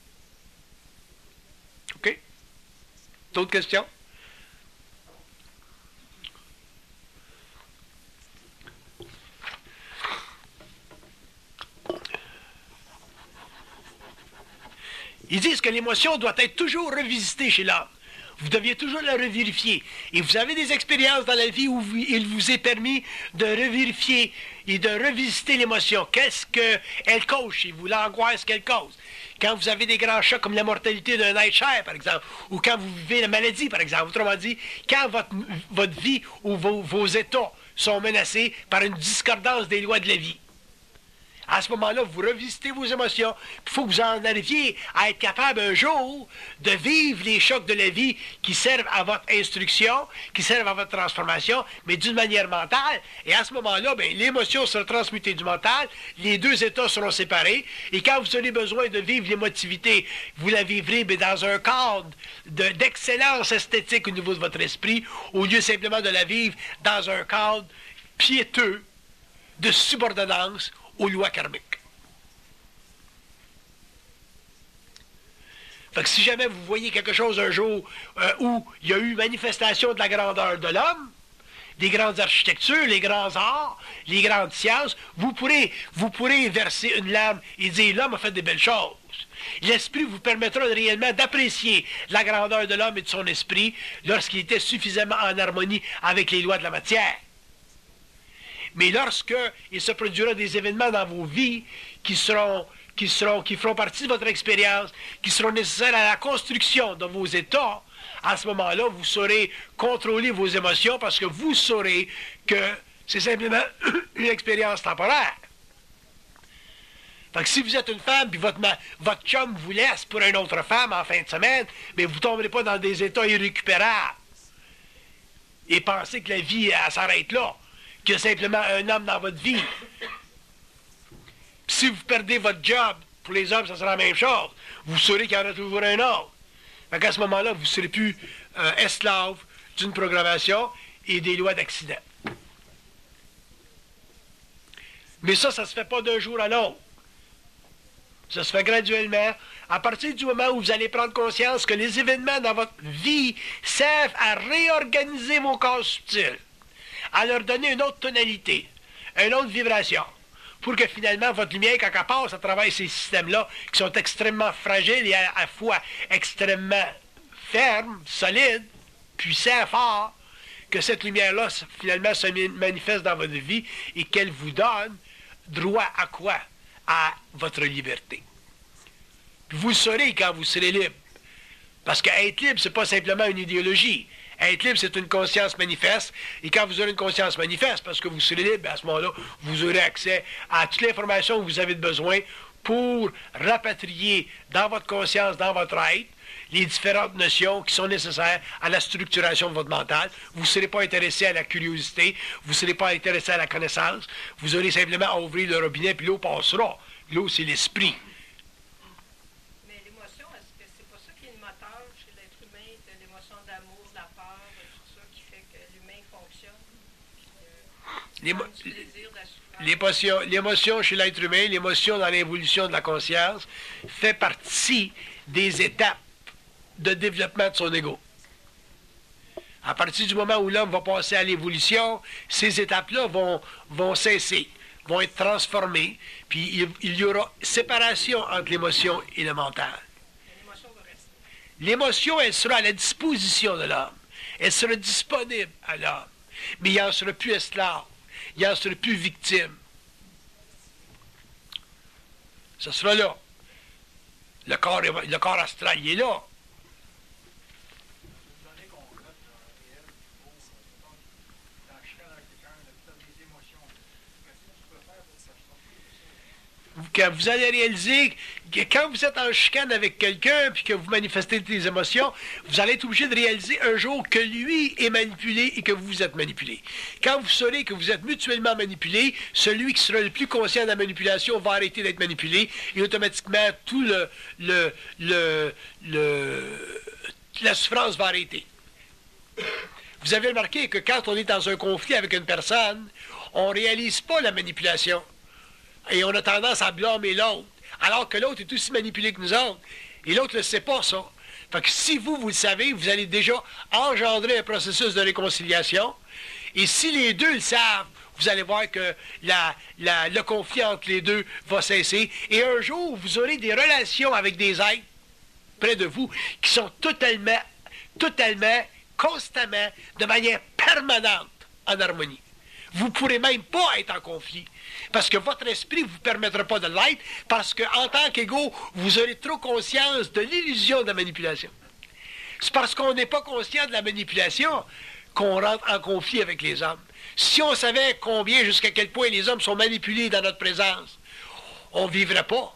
OK? D'autres questions? Ils disent que l'émotion doit être toujours revisitée chez l'homme. Vous deviez toujours la revérifier. Et vous avez des expériences dans la vie où il vous est permis de revérifier et de revisiter l'émotion. Qu'est-ce qu'elle cause chez vous, l'angoisse qu'elle cause. Quand vous avez des grands chocs comme la mortalité d'un être cher, par exemple, ou quand vous vivez la maladie, par exemple. Autrement dit, quand votre vie ou vos états sont menacés par une discordance des lois de la vie. À ce moment-là, vous revisitez vos émotions. Il faut que vous en arriviez à être capable un jour de vivre les chocs de la vie qui servent à votre instruction, qui servent à votre transformation, mais d'une manière mentale. Et à ce moment-là, l'émotion sera transmutée du mental, les deux états seront séparés. Et quand vous aurez besoin de vivre l'émotivité, vous la vivrez dans un cadre d'excellence esthétique au niveau de votre esprit, au lieu simplement de la vivre dans un cadre piéteux de subordonnance aux lois karmiques. Fait que si jamais vous voyez quelque chose un jour où il y a eu manifestation de la grandeur de l'homme, des grandes architectures, les grands arts, les grandes sciences, vous pourrez verser une lame et dire l'homme a fait des belles choses. L'esprit vous permettra réellement d'apprécier la grandeur de l'homme et de son esprit lorsqu'il était suffisamment en harmonie avec les lois de la matière. Mais lorsqu'il se produira des événements dans vos vies qui feront partie de votre expérience, qui seront nécessaires à la construction de vos états, à ce moment-là, vous saurez contrôler vos émotions parce que vous saurez que c'est simplement une expérience temporaire. Fait que si vous êtes une femme et votre chum vous laisse pour une autre femme en fin de semaine, mais vous ne tomberez pas dans des états irrécupérables et pensez que la vie elle s'arrête là. Qu'il y a simplement un homme dans votre vie. Si vous perdez votre job, pour les hommes, ça sera la même chose. Vous saurez qu'il y en a toujours un autre. Fait qu'à ce moment-là, vous ne serez plus esclave d'une programmation et des lois d'accident. Mais ça ne se fait pas d'un jour à l'autre. Ça se fait graduellement. À partir du moment où vous allez prendre conscience que les événements dans votre vie servent à réorganiser vos corps subtils, à leur donner une autre tonalité, une autre vibration, pour que finalement votre lumière, quand elle passe à travers ces systèmes-là, qui sont extrêmement fragiles et à la fois extrêmement fermes, solides, puissants, forts, que cette lumière-là, finalement, se manifeste dans votre vie et qu'elle vous donne droit à quoi? À votre liberté. Puis vous le saurez quand vous serez libre. Parce qu'être libre, c'est pas simplement une idéologie. Être libre, c'est une conscience manifeste. Et quand vous aurez une conscience manifeste, parce que vous serez libre, à ce moment-là, vous aurez accès à toute l'information que vous avez besoin pour rapatrier dans votre conscience, dans votre être, les différentes notions qui sont nécessaires à la structuration de votre mental. Vous ne serez pas intéressé à la curiosité, vous ne serez pas intéressé à la connaissance. Vous aurez simplement à ouvrir le robinet, puis l'eau passera. L'eau, c'est l'esprit. L'émo- L'émotion chez l'être humain, l'émotion dans l'évolution de la conscience, fait partie des étapes de développement de son ego. À partir du moment où l'homme va passer à l'évolution, ces étapes-là vont cesser, vont être transformées, puis il y aura séparation entre l'émotion et le mental. L'émotion, elle sera à la disposition de l'homme. Elle sera disponible à l'homme. Mais il n'en sera plus esclave. Il n'en sera plus victime. Ça sera là. Le corps astral, il est là. Que vous allez réaliser que quand vous êtes en chicane avec quelqu'un puis que vous manifestez des émotions, vous allez être obligé de réaliser un jour que lui est manipulé et que vous êtes manipulé. Quand vous saurez que vous êtes mutuellement manipulé, celui qui sera le plus conscient de la manipulation va arrêter d'être manipulé et automatiquement tout la souffrance va arrêter. Vous avez remarqué que quand on est dans un conflit avec une personne, on ne réalise pas la manipulation. Et on a tendance à blâmer l'autre, alors que l'autre est aussi manipulé que nous autres. Et l'autre ne le sait pas, ça. Fait que si vous le savez, vous allez déjà engendrer un processus de réconciliation. Et si les deux le savent, vous allez voir que le conflit entre les deux va cesser. Et un jour, vous aurez des relations avec des êtres près de vous qui sont totalement, constamment, de manière permanente en harmonie. Vous ne pourrez même pas être en conflit. Parce que votre esprit ne vous permettra pas de l'être, parce qu'en tant qu'ego, vous aurez trop conscience de l'illusion de la manipulation. C'est parce qu'on n'est pas conscient de la manipulation qu'on rentre en conflit avec les hommes. Si on savait combien, jusqu'à quel point les hommes sont manipulés dans notre présence, on ne vivrait pas.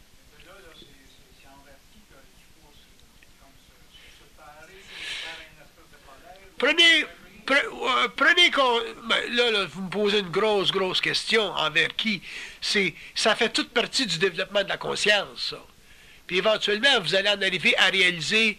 Là, vous me posez une grosse question envers qui? Ça fait toute partie du développement de la conscience, ça. Puis éventuellement, vous allez en arriver à réaliser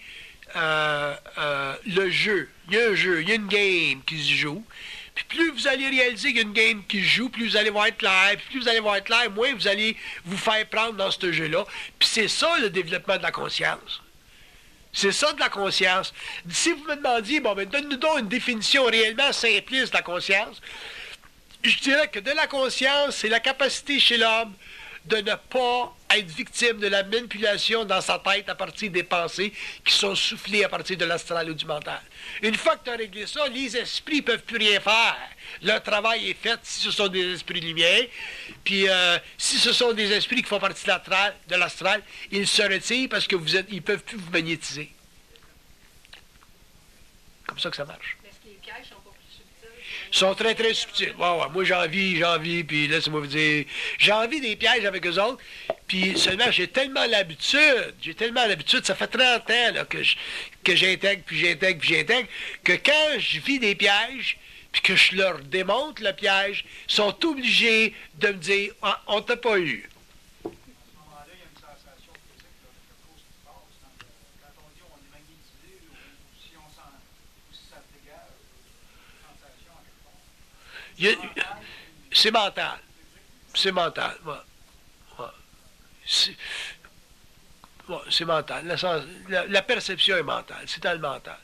le jeu. Il y a un jeu, il y a une game qui se joue. Puis plus vous allez réaliser qu'il y a une game qui se joue, plus vous allez voir être clair. Puis plus vous allez voir être clair, moins vous allez vous faire prendre dans ce jeu-là. Puis c'est ça le développement de la conscience. C'est ça de la conscience. Si vous me demandiez, bon, ben, donne-nous donc une définition réellement simpliste de la conscience, je dirais que de la conscience, c'est la capacité chez l'homme de ne pas être victime de la manipulation dans sa tête à partir des pensées qui sont soufflées à partir de l'astral ou du mental. Une fois que tu as réglé ça, les esprits ne peuvent plus rien faire. Leur travail est fait si ce sont des esprits de lumière. Puis si ce sont des esprits qui font partie de l'astral, ils se retirent parce que ils ne peuvent plus vous magnétiser. Comme ça que ça marche. Est-ce que les pièges sont pas plus subtils? Ils sont très subtils. Ouais, moi j'en vis, puis laissez-moi vous dire, j'en vis des pièges avec eux autres, puis seulement j'ai tellement l'habitude, ça fait 30 ans là, que j'intègre, que quand je vis des pièges, puis que je leur démontre le piège, ils sont obligés de me dire, ah, on t'a pas eu. C'est mental. C'est mental. Ouais. C'est mental. La perception est mentale. C'est dans le mental.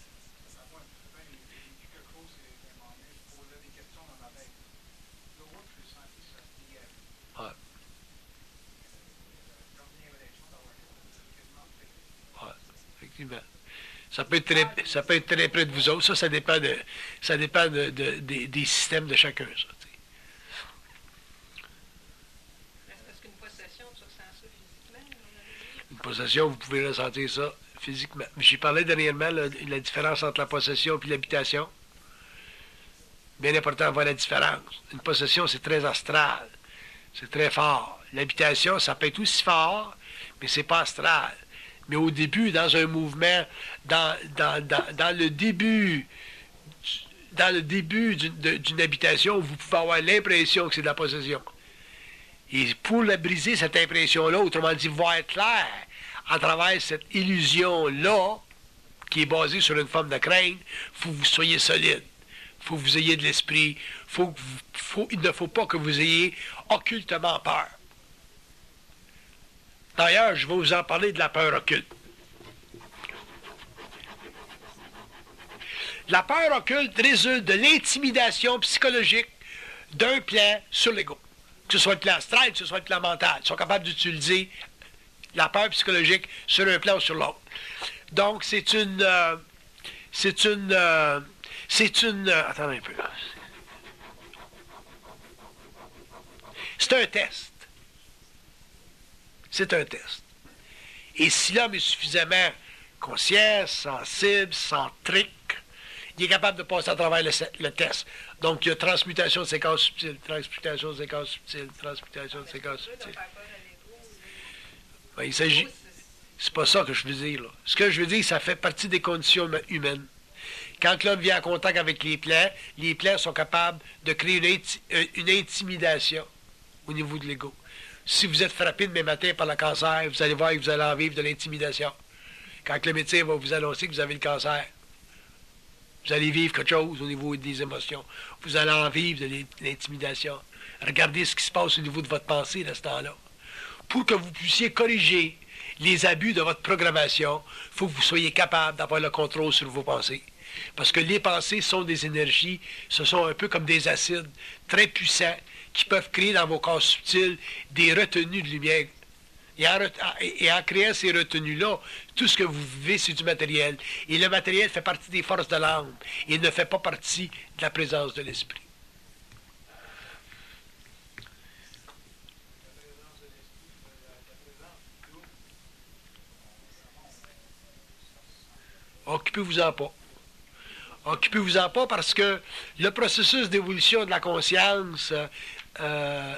Ouais. Ouais. Effectivement. Ça peut être très près de vous autres. Ça dépend des systèmes de chacun. Ça, Est-ce qu'une possession, tu ressens ça physiquement? Une possession, vous pouvez ressentir ça physiquement. J'ai parlé dernièrement la différence entre la possession et l'habitation. Bien important de voir la différence. Une possession, c'est très astral. C'est très fort. L'habitation, ça peut être aussi fort, mais c'est pas astral. Mais au début, dans un mouvement, dans le début d'une habitation, vous pouvez avoir l'impression que c'est de la possession. Et pour la briser, cette impression-là, autrement dit, voir clair à travers cette illusion-là, qui est basée sur une forme de crainte, il faut que vous soyez solide. Il Il faut que vous ayez de l'esprit. Il ne faut pas que vous ayez occultement peur. D'ailleurs, je vais vous en parler de la peur occulte. La peur occulte résulte de l'intimidation psychologique d'un plan sur l'ego. Que ce soit le plan astral, que ce soit le plan mental. Ils sont capables d'utiliser la peur psychologique sur un plan ou sur l'autre. Donc, c'est une... attendez un peu. C'est un test. C'est un test. Et si l'homme est suffisamment conscient, sensible, centrique, il est capable de passer à travers le test. Donc, il y a transmutation de séquences subtiles, transmutation de séquences subtiles, transmutation de séquences subtiles. Ben, il s'agit... C'est pas ça que je veux dire, là. Ce que je veux dire, ça fait partie des conditions humaines. Quand l'homme vient en contact avec les plans sont capables de créer une intimidation au niveau de l'ego. Si vous êtes frappé demain matin par le cancer, vous allez voir que vous allez en vivre de l'intimidation. Quand le médecin va vous annoncer que vous avez le cancer, vous allez vivre quelque chose au niveau des émotions. Vous allez en vivre de l'intimidation. Regardez ce qui se passe au niveau de votre pensée à ce temps-là. Pour que vous puissiez corriger les abus de votre programmation, il faut que vous soyez capable d'avoir le contrôle sur vos pensées. Parce que les pensées sont des énergies, ce sont un peu comme des acides très puissants qui peuvent créer dans vos corps subtils des retenues de lumière. Et en créant ces retenues-là, tout ce que vous vivez, c'est du matériel. Et le matériel fait partie des forces de l'âme. Il ne fait pas partie de la présence de l'esprit. Occupez-vous-en pas. Occupez-vous-en pas parce que le processus d'évolution de la conscience a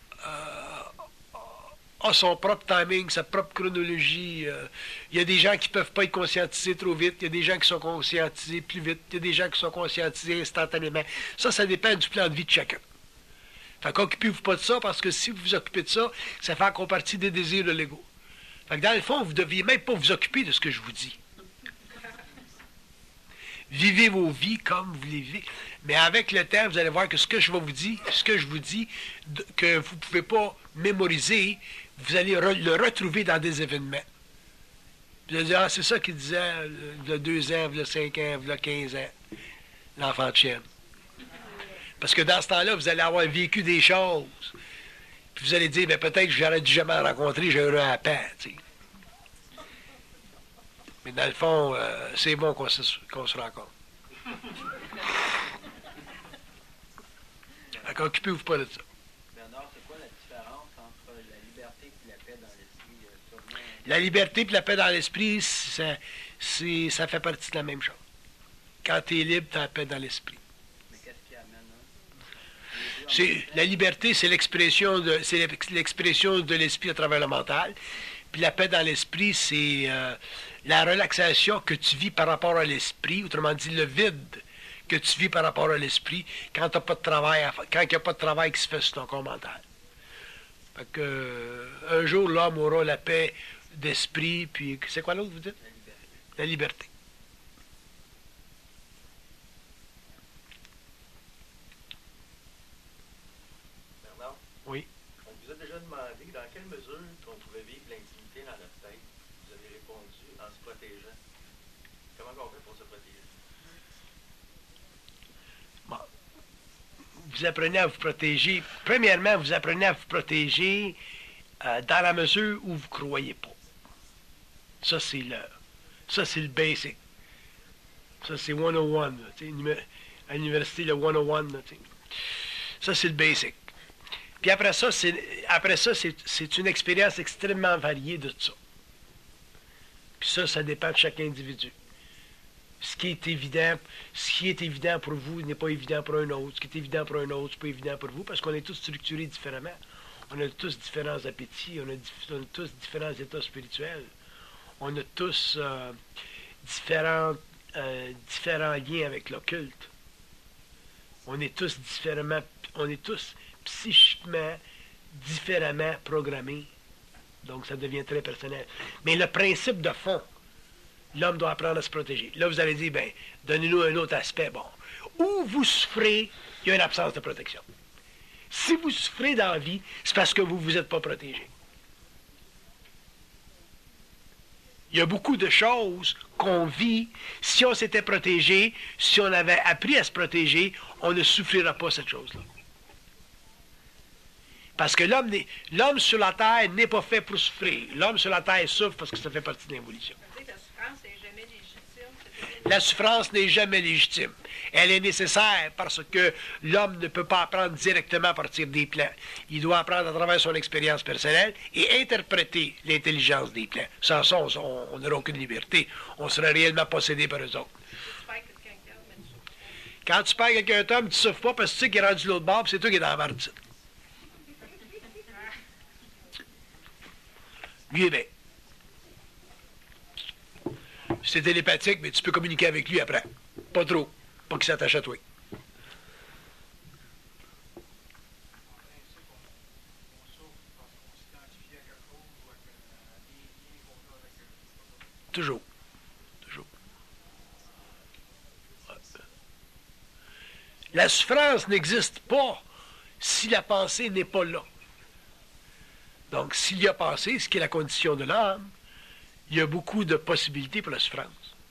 son propre timing, sa propre chronologie. Il y a des gens qui ne peuvent pas être conscientisés trop vite, il y a des gens qui sont conscientisés plus vite, il y a des gens qui sont conscientisés instantanément. Ça dépend du plan de vie de chacun. Fait qu'occupez-vous pas de ça parce que si vous vous occupez de ça, ça fait encore partie des désirs de l'ego. Fait que dans le fond, vous ne deviez même pas vous occuper de ce que je vous dis. Vivez vos vies comme vous les vivez. Mais avec le temps, vous allez voir que ce que je vous dis, que vous ne pouvez pas mémoriser, vous allez le retrouver dans des événements. Vous allez dire, ah, c'est ça qu'il disait il y a 2 ans, il y a 5 ans, il y a 15 ans, l'enfant de chienne. Parce que dans ce temps-là, vous allez avoir vécu des choses. Puis vous allez dire, ben, peut-être que j'aurais dû jamais rencontrer, j'ai eu un paix, tu sais. Mais dans le fond, c'est bon qu'on se rencontre. Donc, occupez-vous pas de ça. Bernard, c'est quoi la différence entre la liberté et la paix dans l'esprit? La liberté et la paix dans l'esprit, ça fait partie de la même chose. Quand tu es libre, tu as la paix dans l'esprit. Mais qu'est-ce qui amène La liberté, c'est l'expression de l'esprit à travers le mental. Puis la paix dans l'esprit, c'est la relaxation que tu vis par rapport à l'esprit, autrement dit, le vide que tu vis par rapport à l'esprit quand tu n'as pas de travail quand il n'y a pas de travail qui se fait sur ton corps mental. Fait que, un jour, l'homme aura la paix d'esprit, puis c'est quoi l'autre, vous dites? La liberté. Bernard? Oui. On vous a déjà demandé dans quelle mesure on pouvait vivre l'intimité dans notre tête. Vous avez répondu en se protégeant. Comment on fait pour se protéger? Bon. Vous apprenez à vous protéger. Premièrement, vous apprenez à vous protéger dans la mesure où vous ne croyez pas. Ça, c'est le basic. Ça, c'est 101. Là, à l'université, le 101. Là, ça, c'est le basic. Puis après ça, c'est une expérience extrêmement variée de ça. Puis ça dépend de chaque individu. Ce qui est évident pour vous n'est pas évident pour un autre. Ce qui est évident pour un autre, c'est pas évident pour vous, parce qu'on est tous structurés différemment. On a tous différents appétits, on a tous différents états spirituels. On a tous différents liens avec l'occulte. On est tous psychiquement différemment programmés. Donc, ça devient très personnel. Mais le principe de fond, L'homme doit apprendre à se protéger. Là, vous allez dire, bien, donnez-nous un autre aspect. Bon, où vous souffrez, il y a une absence de protection. Si vous souffrez dans la vie, c'est parce que vous ne vous êtes pas protégé. Il y a beaucoup de choses qu'on vit. Si on s'était protégé, si on avait appris à se protéger, on ne souffrira pas cette chose-là. Parce que l'homme sur la terre n'est pas fait pour souffrir. L'homme sur la terre souffre parce que ça fait partie de l'évolution. Ça veut dire que la souffrance n'est jamais légitime. La souffrance n'est jamais légitime. Elle est nécessaire parce que l'homme ne peut pas apprendre directement à partir des plans. Il doit apprendre à travers son expérience personnelle et interpréter l'intelligence des plans. Sans ça, on n'aurait aucune liberté. On serait réellement possédé par eux autres. Quand tu perds quelqu'un d'homme, tu ne souffres pas parce que tu sais qu'il est rendu de l'autre bord, puis c'est toi qui es dans la merde. Lui est bien. C'est télépathique, mais tu peux communiquer avec lui après. Pas trop. Pas qu'il s'attache à toi. Toujours. Toujours. La souffrance n'existe pas si la pensée n'est pas là. Donc, s'il y a pensée, ce qui est la condition de l'âme, il y a beaucoup de possibilités pour la souffrance.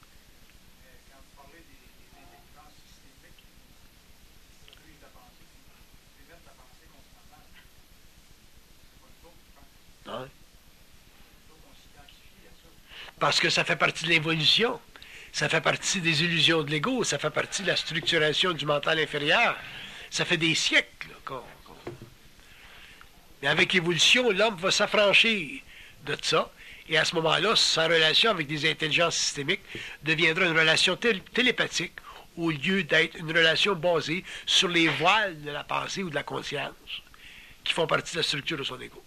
Hein? Parce que ça fait partie de l'évolution. Ça fait partie des illusions de l'ego. Ça fait partie de la structuration du mental inférieur. Ça fait des siècles qu'on... Mais avec l'évolution, l'homme va s'affranchir de ça. Et à ce moment-là, sa relation avec des intelligences systémiques deviendra une relation télépathique au lieu d'être une relation basée sur les voiles de la pensée ou de la conscience qui font partie de la structure de son ego.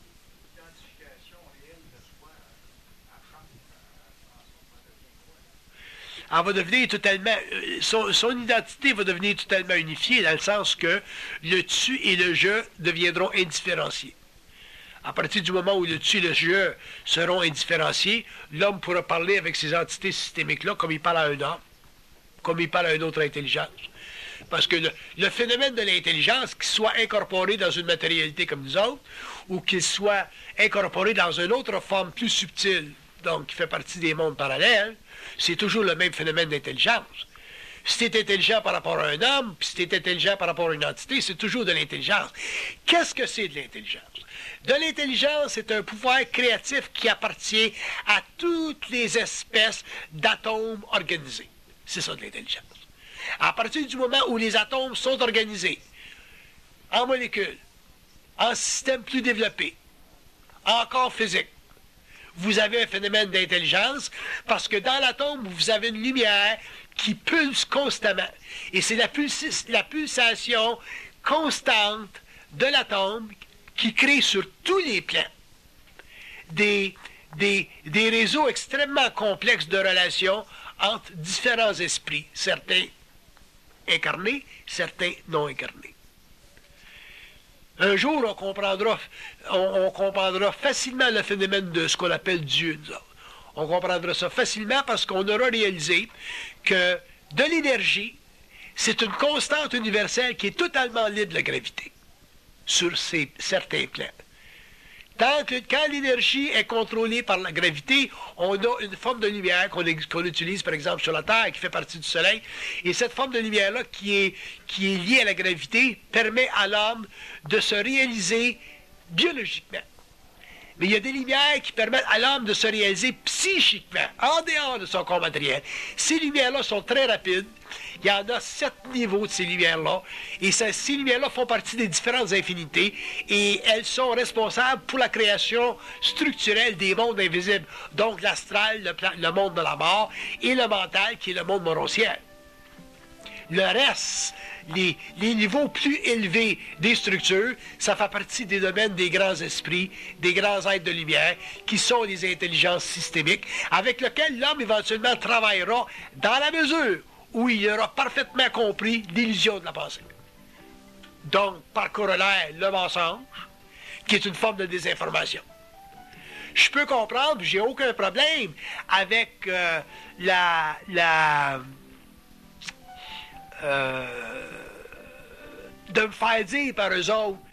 Elle va devenir totalement... Son identité va devenir totalement unifiée dans le sens que le tu et le je deviendront indifférenciés. À partir du moment où le tu et le je seront indifférenciés, l'homme pourra parler avec ces entités systémiques-là comme il parle à un homme, comme il parle à une autre intelligence. Parce que le phénomène de l'intelligence, qu'il soit incorporé dans une matérialité comme nous autres, ou qu'il soit incorporé dans une autre forme plus subtile, donc qui fait partie des mondes parallèles, c'est toujours le même phénomène d'intelligence. Si tu es intelligent par rapport à un homme, puis si tu es intelligent par rapport à une entité, c'est toujours de l'intelligence. Qu'est-ce que c'est de l'intelligence? De l'intelligence, c'est un pouvoir créatif qui appartient à toutes les espèces d'atomes organisés. C'est ça de l'intelligence. À partir du moment où les atomes sont organisés en molécules, en systèmes plus développés, en corps physique, vous avez un phénomène d'intelligence parce que dans l'atome, vous avez une lumière qui pulse constamment. Et c'est la pulsation constante de l'atome qui crée sur tous les plans des réseaux extrêmement complexes de relations entre différents esprits, certains incarnés, certains non incarnés. Un jour, on comprendra facilement le phénomène de ce qu'on appelle Dieu, nous autres. On comprendra ça facilement parce qu'on aura réalisé que de l'énergie, c'est une constante universelle qui est totalement libre de la gravité sur certains plans. Quand l'énergie est contrôlée par la gravité, on a une forme de lumière qu'on utilise, par exemple, sur la Terre, qui fait partie du Soleil. Et cette forme de lumière-là, qui est liée à la gravité, permet à l'homme de se réaliser biologiquement. Mais il y a des lumières qui permettent à l'homme de se réaliser psychiquement, en dehors de son corps matériel. Ces lumières-là sont très rapides. Il y en a 7 niveaux de ces lumières-là. Et ces lumières-là font partie des différentes infinités. Et elles sont responsables pour la création structurelle des mondes invisibles. Donc l'astral, le monde de la mort, et le mental, qui est le monde moronciel. Le reste, les niveaux plus élevés des structures, ça fait partie des domaines des grands esprits, des grands êtres de lumière, qui sont les intelligences systémiques, avec lesquelles l'homme éventuellement travaillera dans la mesure où il aura parfaitement compris l'illusion de la pensée. Donc, par corollaire, le mensonge, qui est une forme de désinformation. je peux comprendre, j'ai aucun problème avec de me faire dire par eux autres,